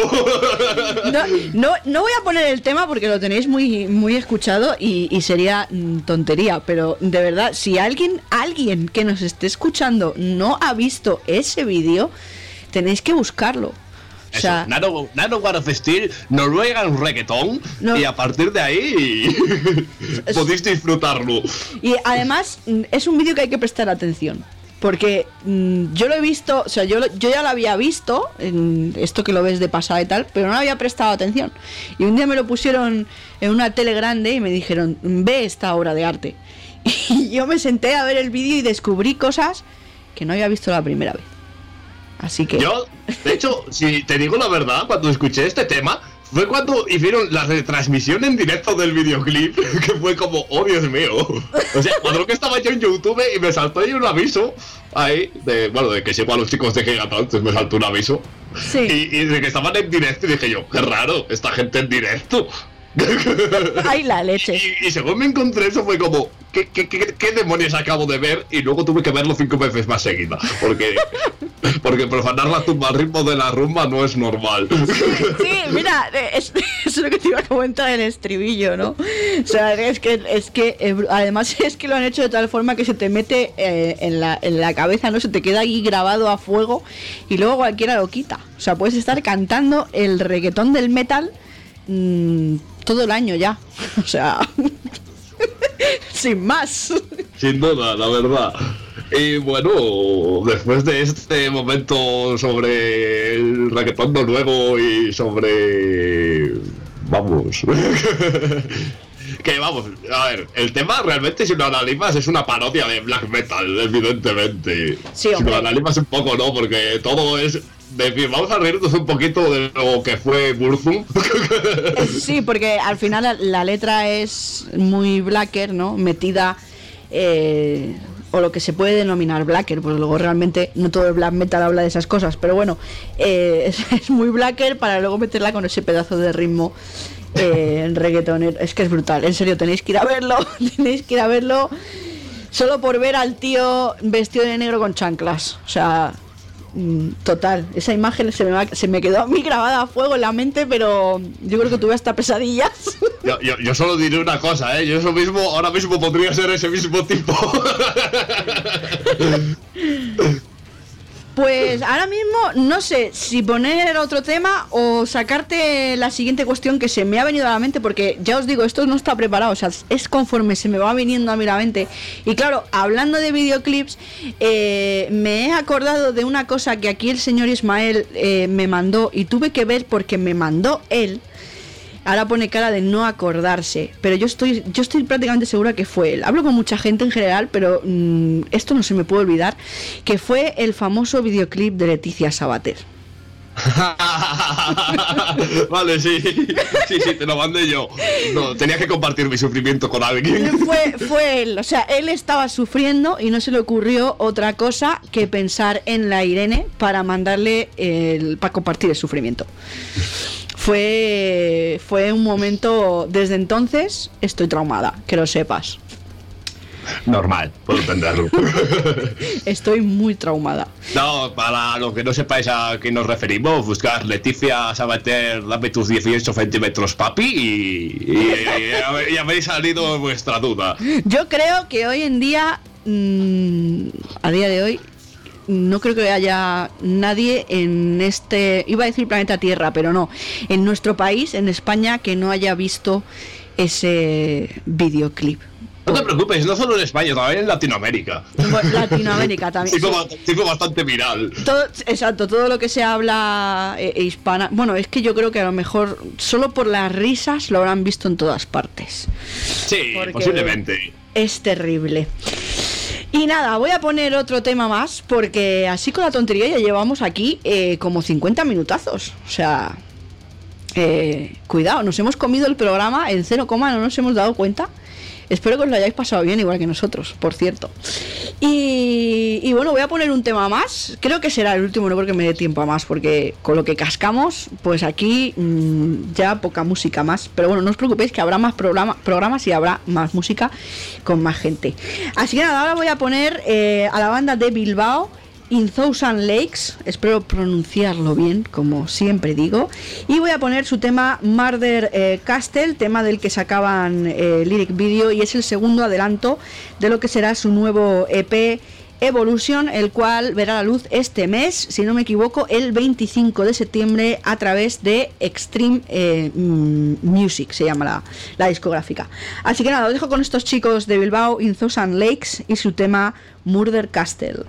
No voy a poner el tema porque lo tenéis muy, muy escuchado y sería tontería, pero de verdad, si alguien que nos esté escuchando no ha visto ese vídeo, tenéis que buscarlo. O sea, Nanowar of Steel, Norwegian Reggaeton, no. y a partir de ahí podéis disfrutarlo. Y además es un vídeo que hay que prestar atención, porque yo lo he visto, o sea, yo ya lo había visto, en esto que lo ves de pasada y tal, pero no había prestado atención. Y un día me lo pusieron en una tele grande y me dijeron, ve esta obra de arte. Y yo me senté a ver el vídeo y descubrí cosas que no había visto la primera vez. Así que... Yo, de hecho, si te digo la verdad, cuando escuché este tema, fue cuando hicieron la retransmisión en directo del videoclip, que fue como, oh Dios mío. O sea, cuando que estaba yo en YouTube y me saltó ahí un aviso, ahí, de que sepa a los chicos de Gigatron, entonces me saltó un aviso. Sí. Y de que estaban en directo y dije yo, qué raro, esta gente en directo. Ay, la leche. Y según me encontré eso fue como, ¿qué demonios acabo de ver? Y luego tuve que verlo 5 veces más seguida. Porque profanar la tumba al ritmo de la rumba no es normal. Sí, mira, es lo que te iba a comentar el estribillo, ¿no? O sea, es que además es que lo han hecho de tal forma que se te mete en la cabeza, ¿no? Se te queda ahí grabado a fuego y luego cualquiera lo quita. O sea, puedes estar cantando el reggaetón del metal todo el año ya. O sea, sin más. Sin duda, la verdad. Y bueno, después de este momento sobre el reggaetón noruego y sobre... Vamos. Que vamos, a ver, el tema realmente si lo analizas es una parodia de black metal, evidentemente. Sí, si lo analizas un poco, ¿no? Porque todo es... decir, vamos a reírnos un poquito de lo que fue Burzum. Sí, porque al final la letra es muy blacker, ¿no? Metida... o lo que se puede denominar blacker, pues luego realmente no todo el black metal habla de esas cosas, pero bueno, es muy blacker para luego meterla con ese pedazo de ritmo en reggaeton. Es que es brutal, en serio, tenéis que ir a verlo solo por ver al tío vestido de negro con chanclas. O sea, total, esa imagen se me quedó a mí grabada a fuego en la mente, pero yo creo que tuve hasta pesadillas. Yo solo diré una cosa, yo eso mismo, ahora mismo podría ser ese mismo tipo. Pues ahora mismo no sé si poner otro tema o sacarte la siguiente cuestión que se me ha venido a la mente, porque ya os digo, esto no está preparado, o sea, es conforme se me va viniendo a mí la mente. Y claro, hablando de videoclips, me he acordado de una cosa que aquí el señor Ismael me mandó y tuve que ver porque me mandó él. Ahora pone cara de no acordarse, pero yo estoy prácticamente segura que fue él. Hablo con mucha gente en general, pero esto no se me puede olvidar, que fue el famoso videoclip de Leticia Sabater. Vale, sí, te lo mandé yo. No, tenía que compartir mi sufrimiento con alguien. Fue él, o sea, él estaba sufriendo y no se le ocurrió otra cosa que pensar en la Irene para mandarle para compartir el sufrimiento. Fue un momento, desde entonces estoy traumada, que lo sepas. Normal, puedo entenderlo. Estoy muy traumada. No, para los que no sepáis a qué nos referimos, buscar Leticia Sabater, dame tus 18 centímetros, papi, y habéis salido de vuestra duda. Yo creo que hoy en día, a día de hoy, no creo que haya nadie en iba a decir planeta Tierra, pero no, en nuestro país, en España, que no haya visto ese videoclip. No te preocupes, no solo en España, también en Latinoamérica. Bueno, Latinoamérica también. Tipo bastante viral. Exacto, todo lo que se habla hispana. Bueno, es que yo creo que a lo mejor solo por las risas lo habrán visto en todas partes. Sí, porque posiblemente. Es terrible. Y nada, voy a poner otro tema más, porque así con la tontería ya llevamos aquí como 50 minutazos. O sea, cuidado, nos hemos comido el programa en 0, no nos hemos dado cuenta. Espero que os lo hayáis pasado bien, igual que nosotros, por cierto. Y bueno, voy a poner un tema más. Creo que será el último, no creo que me dé tiempo a más, porque con lo que cascamos, pues aquí ya poca música más. Pero bueno, no os preocupéis que habrá más programas y habrá más música con más gente. Así que nada, ahora voy a poner a la banda de Bilbao, In Thousand Lakes, espero pronunciarlo bien, como siempre digo, y voy a poner su tema Murder Castle, tema del que sacaban lyric video, y es el segundo adelanto de lo que será su nuevo EP Evolution, el cual verá la luz este mes, si no me equivoco, el 25 de septiembre a través de Extreme Music, se llama la discográfica. Así que nada, os dejo con estos chicos de Bilbao, In Thousand Lakes, y su tema Murder Castle.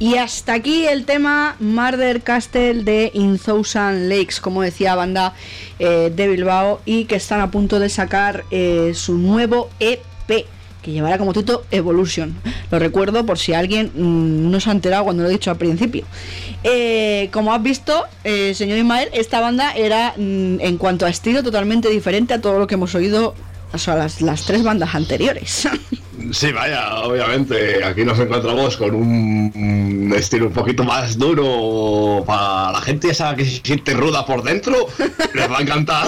Y hasta aquí el tema Murder Castle de In Thousand Lakes, como decía, banda de Bilbao, y que están a punto de sacar su nuevo EP, que llevará como título Evolution. Lo recuerdo por si alguien no se ha enterado cuando lo he dicho al principio. Como has visto, señor Ismael, esta banda era, en cuanto a estilo, totalmente diferente a todo lo que hemos oído, o sea, las tres bandas anteriores. Sí, vaya, obviamente aquí nos encontramos con un estilo un poquito más duro para la gente esa que se siente ruda por dentro. Les va a encantar.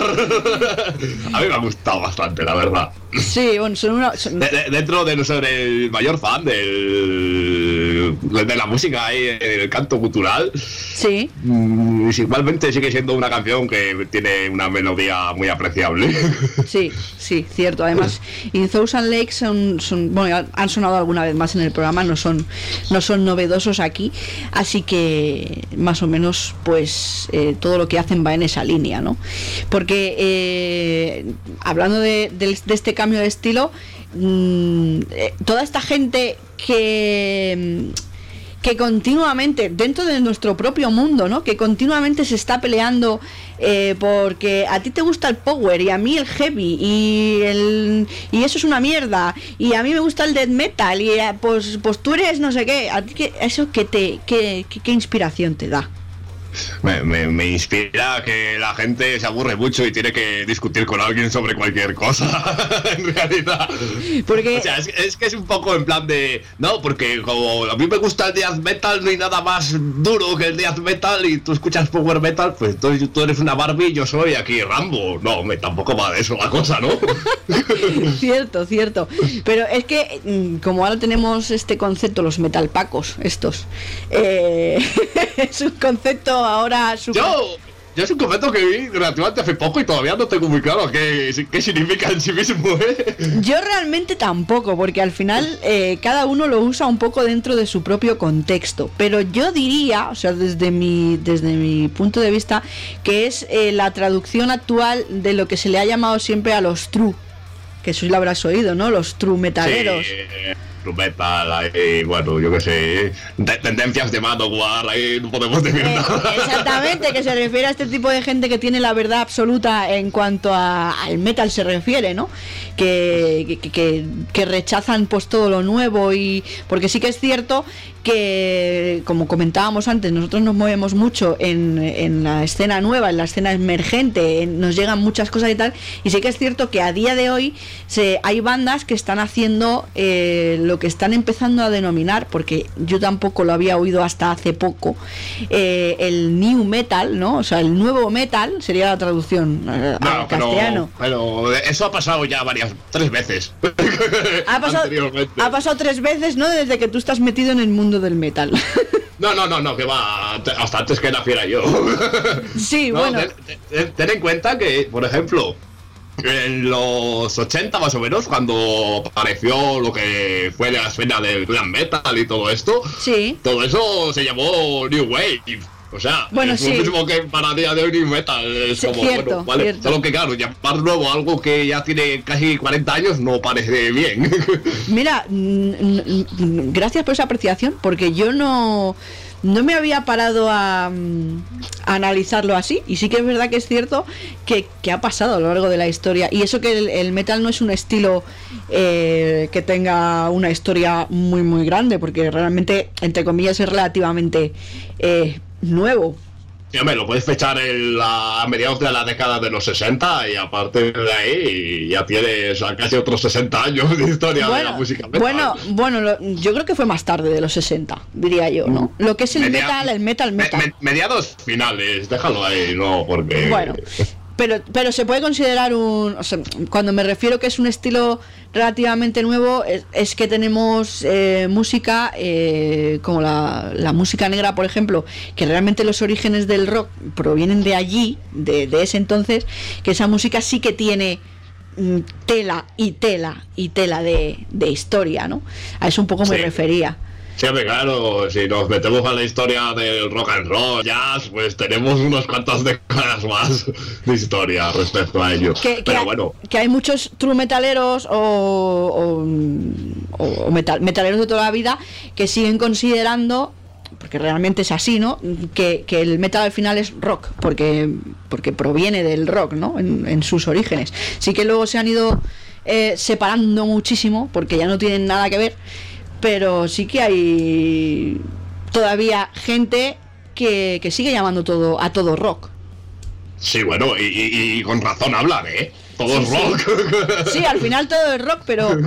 A mí me ha gustado bastante, la verdad. Sí, bueno, Dentro de no ser el mayor fan de la música y el canto cultural, sí. Igualmente sigue siendo una canción que tiene una melodía muy apreciable. Sí, cierto. Además, In Thousand Lakes bueno, han sonado alguna vez más en el programa, no son novedosos aquí, así que más o menos pues todo lo que hacen va en esa línea, ¿no? Porque hablando de este cambio de estilo, toda esta gente que continuamente, dentro de nuestro propio mundo, ¿no?, que continuamente se está peleando porque a ti te gusta el power y a mí el heavy y eso es una mierda, y a mí me gusta el death metal y pues tú eres no sé qué, a ti eso qué inspiración te da. Me inspira que la gente se aburre mucho y tiene que discutir con alguien sobre cualquier cosa, en realidad. Porque... O sea, es que es un poco en plan de... No, porque como a mí me gusta el death metal, no hay nada más duro que el death metal, y tú escuchas power metal, pues entonces tú eres una Barbie y yo soy aquí Rambo. No, tampoco va de eso la cosa, ¿no? Cierto. Pero es que, como ahora tenemos este concepto, los metalpacos, estos, es un concepto ahora super... Yo es un concepto que vi relativamente hace poco y todavía no tengo muy claro qué significa en sí mismo, ¿eh? Yo realmente tampoco, porque al final cada uno lo usa un poco dentro de su propio contexto. Pero yo diría, o sea, desde mi punto de vista, que es la traducción actual de lo que se le ha llamado siempre a los true, que eso lo habrás oído, ¿no? Los true metaleros. Sí, metal, ahí, bueno, yo qué sé, tendencias de Manowar, ahí no podemos decir nada. Exactamente, que se refiere a este tipo de gente que tiene la verdad absoluta en cuanto al metal se refiere, ¿no? Que rechazan pues todo lo nuevo, y porque sí que es cierto que, como comentábamos antes, nosotros nos movemos mucho en la escena nueva, en la escena emergente, nos llegan muchas cosas y tal, y sí que es cierto que a día de hoy hay bandas que están haciendo lo que están empezando a denominar, porque yo tampoco lo había oído hasta hace poco, el new metal, ¿no? O sea, el nuevo metal sería la traducción al castellano. Pero eso ha pasado ya 3 veces. Ha pasado 3 veces, ¿no? Desde que tú estás metido en el mundo del metal. No, que va, hasta antes que naciera yo. Sí, no, bueno. Ten en cuenta que, por ejemplo, en los 80 más o menos, cuando apareció lo que fue la escena del glam metal y todo esto, sí, todo eso se llamó New Wave. O sea, bueno, es lo mismo que para día de hoy New Metal. Es sí, como, cierto, bueno, vale. cierto. Solo que claro, llamar nuevo algo que ya tiene casi 40 años no parece bien. Mira, gracias por esa apreciación, porque yo no me había parado a analizarlo así, y sí que es verdad que es cierto que ha pasado a lo largo de la historia, y eso que el metal no es un estilo que tenga una historia muy muy grande, porque realmente, entre comillas, es relativamente nuevo. Sí, hombre, lo puedes fechar a mediados de la década de los 60, y a partir de ahí ya tienes casi otros 60 años de historia de la música metal. Bueno, yo creo que fue más tarde de los 60, diría yo, ¿no? Lo que es el metal. Mediados finales, déjalo ahí, no, porque... Bueno, pero se puede considerar o sea, cuando me refiero que es un estilo relativamente nuevo, es que tenemos música como la música negra, por ejemplo, que realmente los orígenes del rock provienen de allí, de ese entonces, que esa música sí que tiene tela de historia, ¿no? A eso un poco me refería. Sí, claro, si nos metemos a la historia del rock and roll, jazz, pues tenemos unas cuantas décadas más de historia respecto a ello. Bueno. Que hay muchos true metaleros o metaleros de toda la vida que siguen considerando porque realmente es así, ¿no? Que el metal al final es rock, porque proviene del rock, ¿no? En sus orígenes. Sí que luego se han ido separando muchísimo, porque ya no tienen nada que ver, pero sí que hay todavía gente que sigue llamando a todo rock. Sí, bueno, y con razón hablan, ¿eh? Todo es rock. Sí, al final todo es rock, pero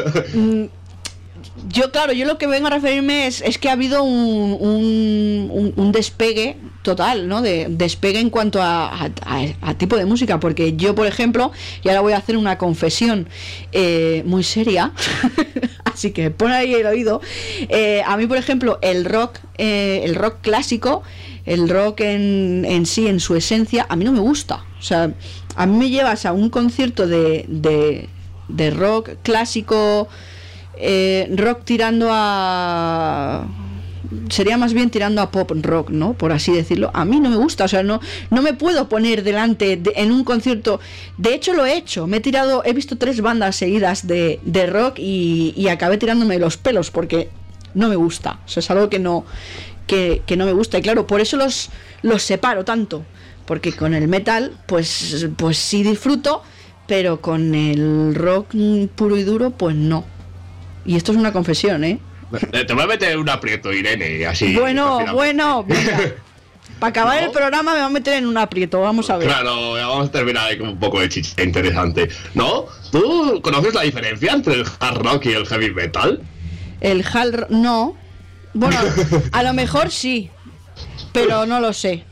yo lo que vengo a referirme es que ha habido un despegue total, ¿no? Despegue en cuanto a tipo de música, porque yo, por ejemplo, y ahora voy a hacer una confesión muy seria, así que pon ahí el oído. A mí, por ejemplo, el rock clásico, el rock en sí, en su esencia, a mí no me gusta. O sea, a mí me llevas a un concierto de rock clásico, rock tirando a... sería más bien tirando a pop rock, ¿no? Por así decirlo. A mí no me gusta, o sea, no me puedo poner delante en un concierto. De hecho lo he hecho, he visto 3 bandas seguidas de rock y acabé tirándome los pelos porque no me gusta. O sea, es algo que no me gusta, y claro, por eso los separo tanto, porque con el metal pues sí disfruto, pero con el rock puro y duro pues no. Y esto es una confesión, ¿eh? Te voy a meter en un aprieto, Irene, así. Bueno, venga. Para acabar el programa me va a meter en un aprieto, vamos a ver. Claro, vamos a terminar ahí con un poco de chicha interesante. ¿No? ¿Tú conoces la diferencia entre el hard rock y el heavy metal? El hard rock, no. Bueno, a lo mejor sí, pero no lo sé.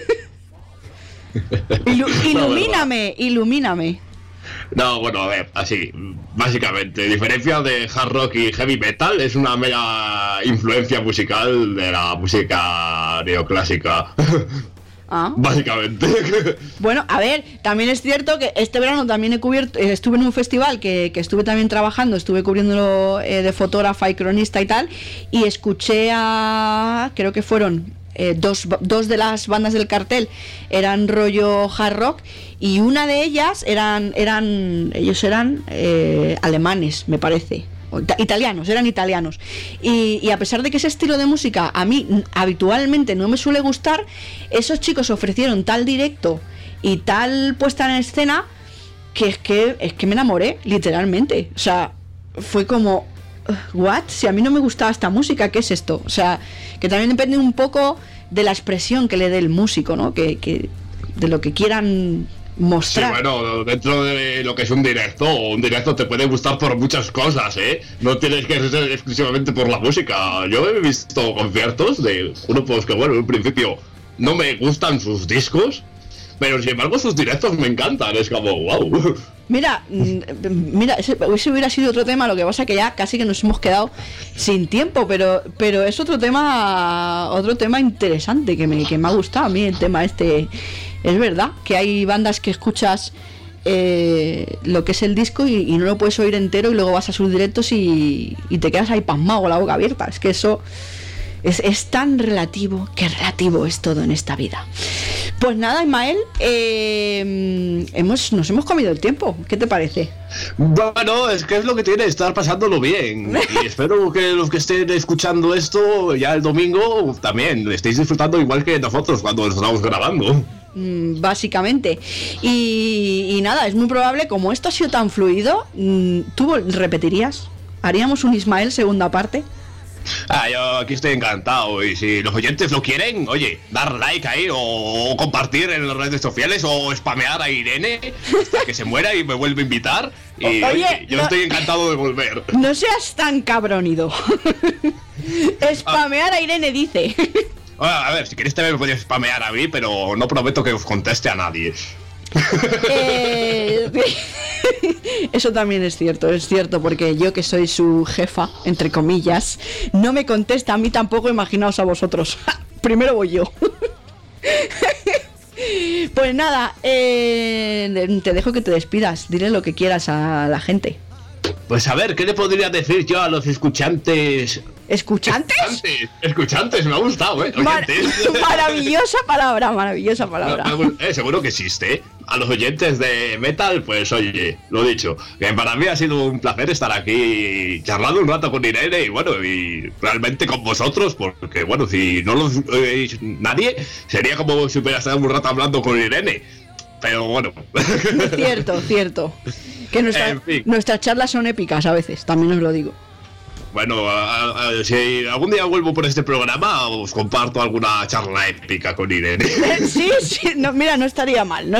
Ilumíname. No, bueno, a ver, así, básicamente, diferencia de hard rock y heavy metal es una mera influencia musical de la música neoclásica. Básicamente. Bueno, a ver, también es cierto que este verano también estuve en un festival que estuve también trabajando, estuve cubriéndolo de fotógrafa y cronista y tal, y escuché creo que fueron dos de las bandas del cartel eran rollo hard rock, y una de ellas eran alemanes, me parece. Eran italianos, y a pesar de que ese estilo de música a mí habitualmente no me suele gustar, esos chicos ofrecieron tal directo y tal puesta en escena que es que me enamoré, literalmente. O sea, fue como ¿what? Si a mí no me gustaba esta música, ¿qué es esto? O sea, que también depende un poco de la expresión que le dé el músico, ¿no? Que de lo que quieran mostrar. Sí, bueno, dentro de lo que es un directo te puede gustar por muchas cosas, ¿eh? No tienes que ser exclusivamente por la música. Yo he visto conciertos de grupos que, bueno, en principio no me gustan sus discos, pero sin embargo sus directos me encantan, es como, wow. Mira, ese hubiera sido otro tema, lo que pasa que ya casi que nos hemos quedado sin tiempo, pero es otro tema interesante que me ha gustado a mí, el tema este. Es verdad que hay bandas que escuchas lo que es el disco y no lo puedes oír entero, y luego vas a sus directos y te quedas ahí pasmado con la boca abierta. Es que eso es tan relativo, que relativo es todo en esta vida. Pues nada, Ismael, nos hemos comido el tiempo. ¿Qué te parece? Bueno, es que es lo que tiene estar pasándolo bien. Y espero que los que estén escuchando esto ya el domingo también estéis disfrutando igual que nosotros cuando lo estamos grabando. Básicamente. Y nada, es muy probable, como esto ha sido tan fluido, ¿tú repetirías? ¿Haríamos un Ismael segunda parte? Yo aquí estoy encantado, y si los oyentes lo quieren, oye, dar like ahí o compartir en las redes sociales o spamear a Irene hasta que se muera y me vuelve a invitar, y oye, yo estoy encantado de volver. No seas tan cabronido. Spamear a Irene, dice. A ver, si queréis también me podéis spamear a mí, pero no prometo que os conteste a nadie. Eso también es cierto, porque yo, que soy su jefa, entre comillas, no me contesta a mí tampoco, imaginaos a vosotros. Primero voy yo. Pues nada, te dejo que te despidas, dile lo que quieras a la gente. Pues a ver, ¿qué le podría decir yo a los escuchantes? ¿Escuchantes? Escuchantes, me ha gustado, oyentes. Maravillosa palabra. Seguro que existe. A los oyentes de metal, pues oye, lo dicho, que para mí ha sido un placer estar aquí charlando un rato con Irene y bueno, y realmente con vosotros, porque bueno, si no lo oís nadie, sería como si hubiera estado un rato hablando con Irene. Pero bueno. Cierto. Que nuestras charlas son épicas a veces, también os lo digo. Bueno, si algún día vuelvo por este programa, os comparto alguna charla épica con Irene. Sí, no, mira, no estaría mal.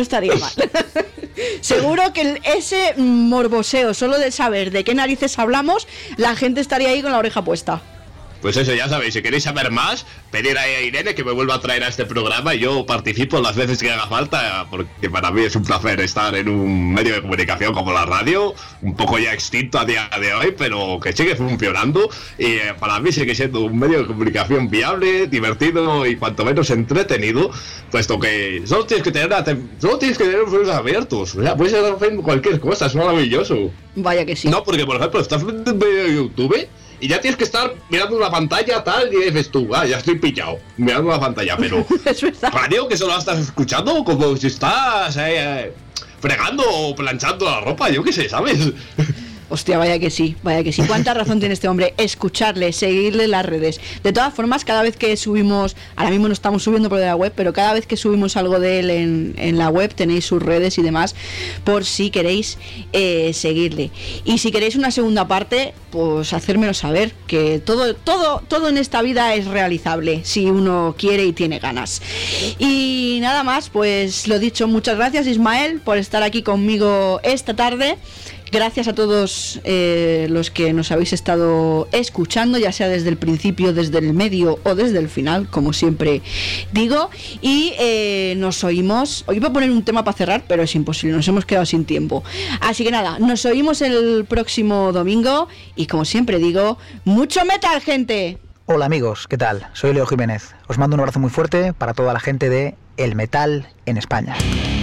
Seguro que ese morboseo, solo de saber de qué narices hablamos, la gente estaría ahí con la oreja puesta. Pues eso, ya sabéis, si queréis saber más, pedir a Irene que me vuelva a traer a este programa y yo participo las veces que haga falta, porque para mí es un placer estar en un medio de comunicación como la radio, un poco ya extinto a día de hoy, pero que sigue funcionando y para mí sigue siendo un medio de comunicación viable, divertido y cuanto menos entretenido, puesto que solo tienes que tener los ojos abiertos, o sea, puedes hacer cualquier cosa, es maravilloso. Vaya que sí. No, porque por ejemplo, estás viendo un vídeo de YouTube y ya tienes que estar mirando una pantalla tal y dices tú, ya estoy pillado, mirando una pantalla, pero es verdad. Radio que solo estás escuchando como si estás fregando o planchando la ropa, yo qué sé, ¿sabes? Hostia, vaya que sí. ¿Cuánta razón tiene este hombre? Escucharle, seguirle en las redes. De todas formas, cada vez que subimos, ahora mismo no estamos subiendo por la web, pero cada vez que subimos algo de él en la web, tenéis sus redes y demás, por si queréis seguirle. Y si queréis una segunda parte, pues hacérmelo saber, que todo en esta vida es realizable, si uno quiere y tiene ganas. Y nada más, pues lo dicho, muchas gracias Ismael por estar aquí conmigo esta tarde. Gracias a todos los que nos habéis estado escuchando, ya sea desde el principio, desde el medio o desde el final, como siempre digo. Y nos oímos. Hoy voy a poner un tema para cerrar, pero es imposible, nos hemos quedado sin tiempo. Así que nada, nos oímos el próximo domingo. Y como siempre digo, ¡mucho metal, gente! Hola amigos, ¿qué tal? Soy Leo Jiménez. Os mando un abrazo muy fuerte para toda la gente de El Metal en España.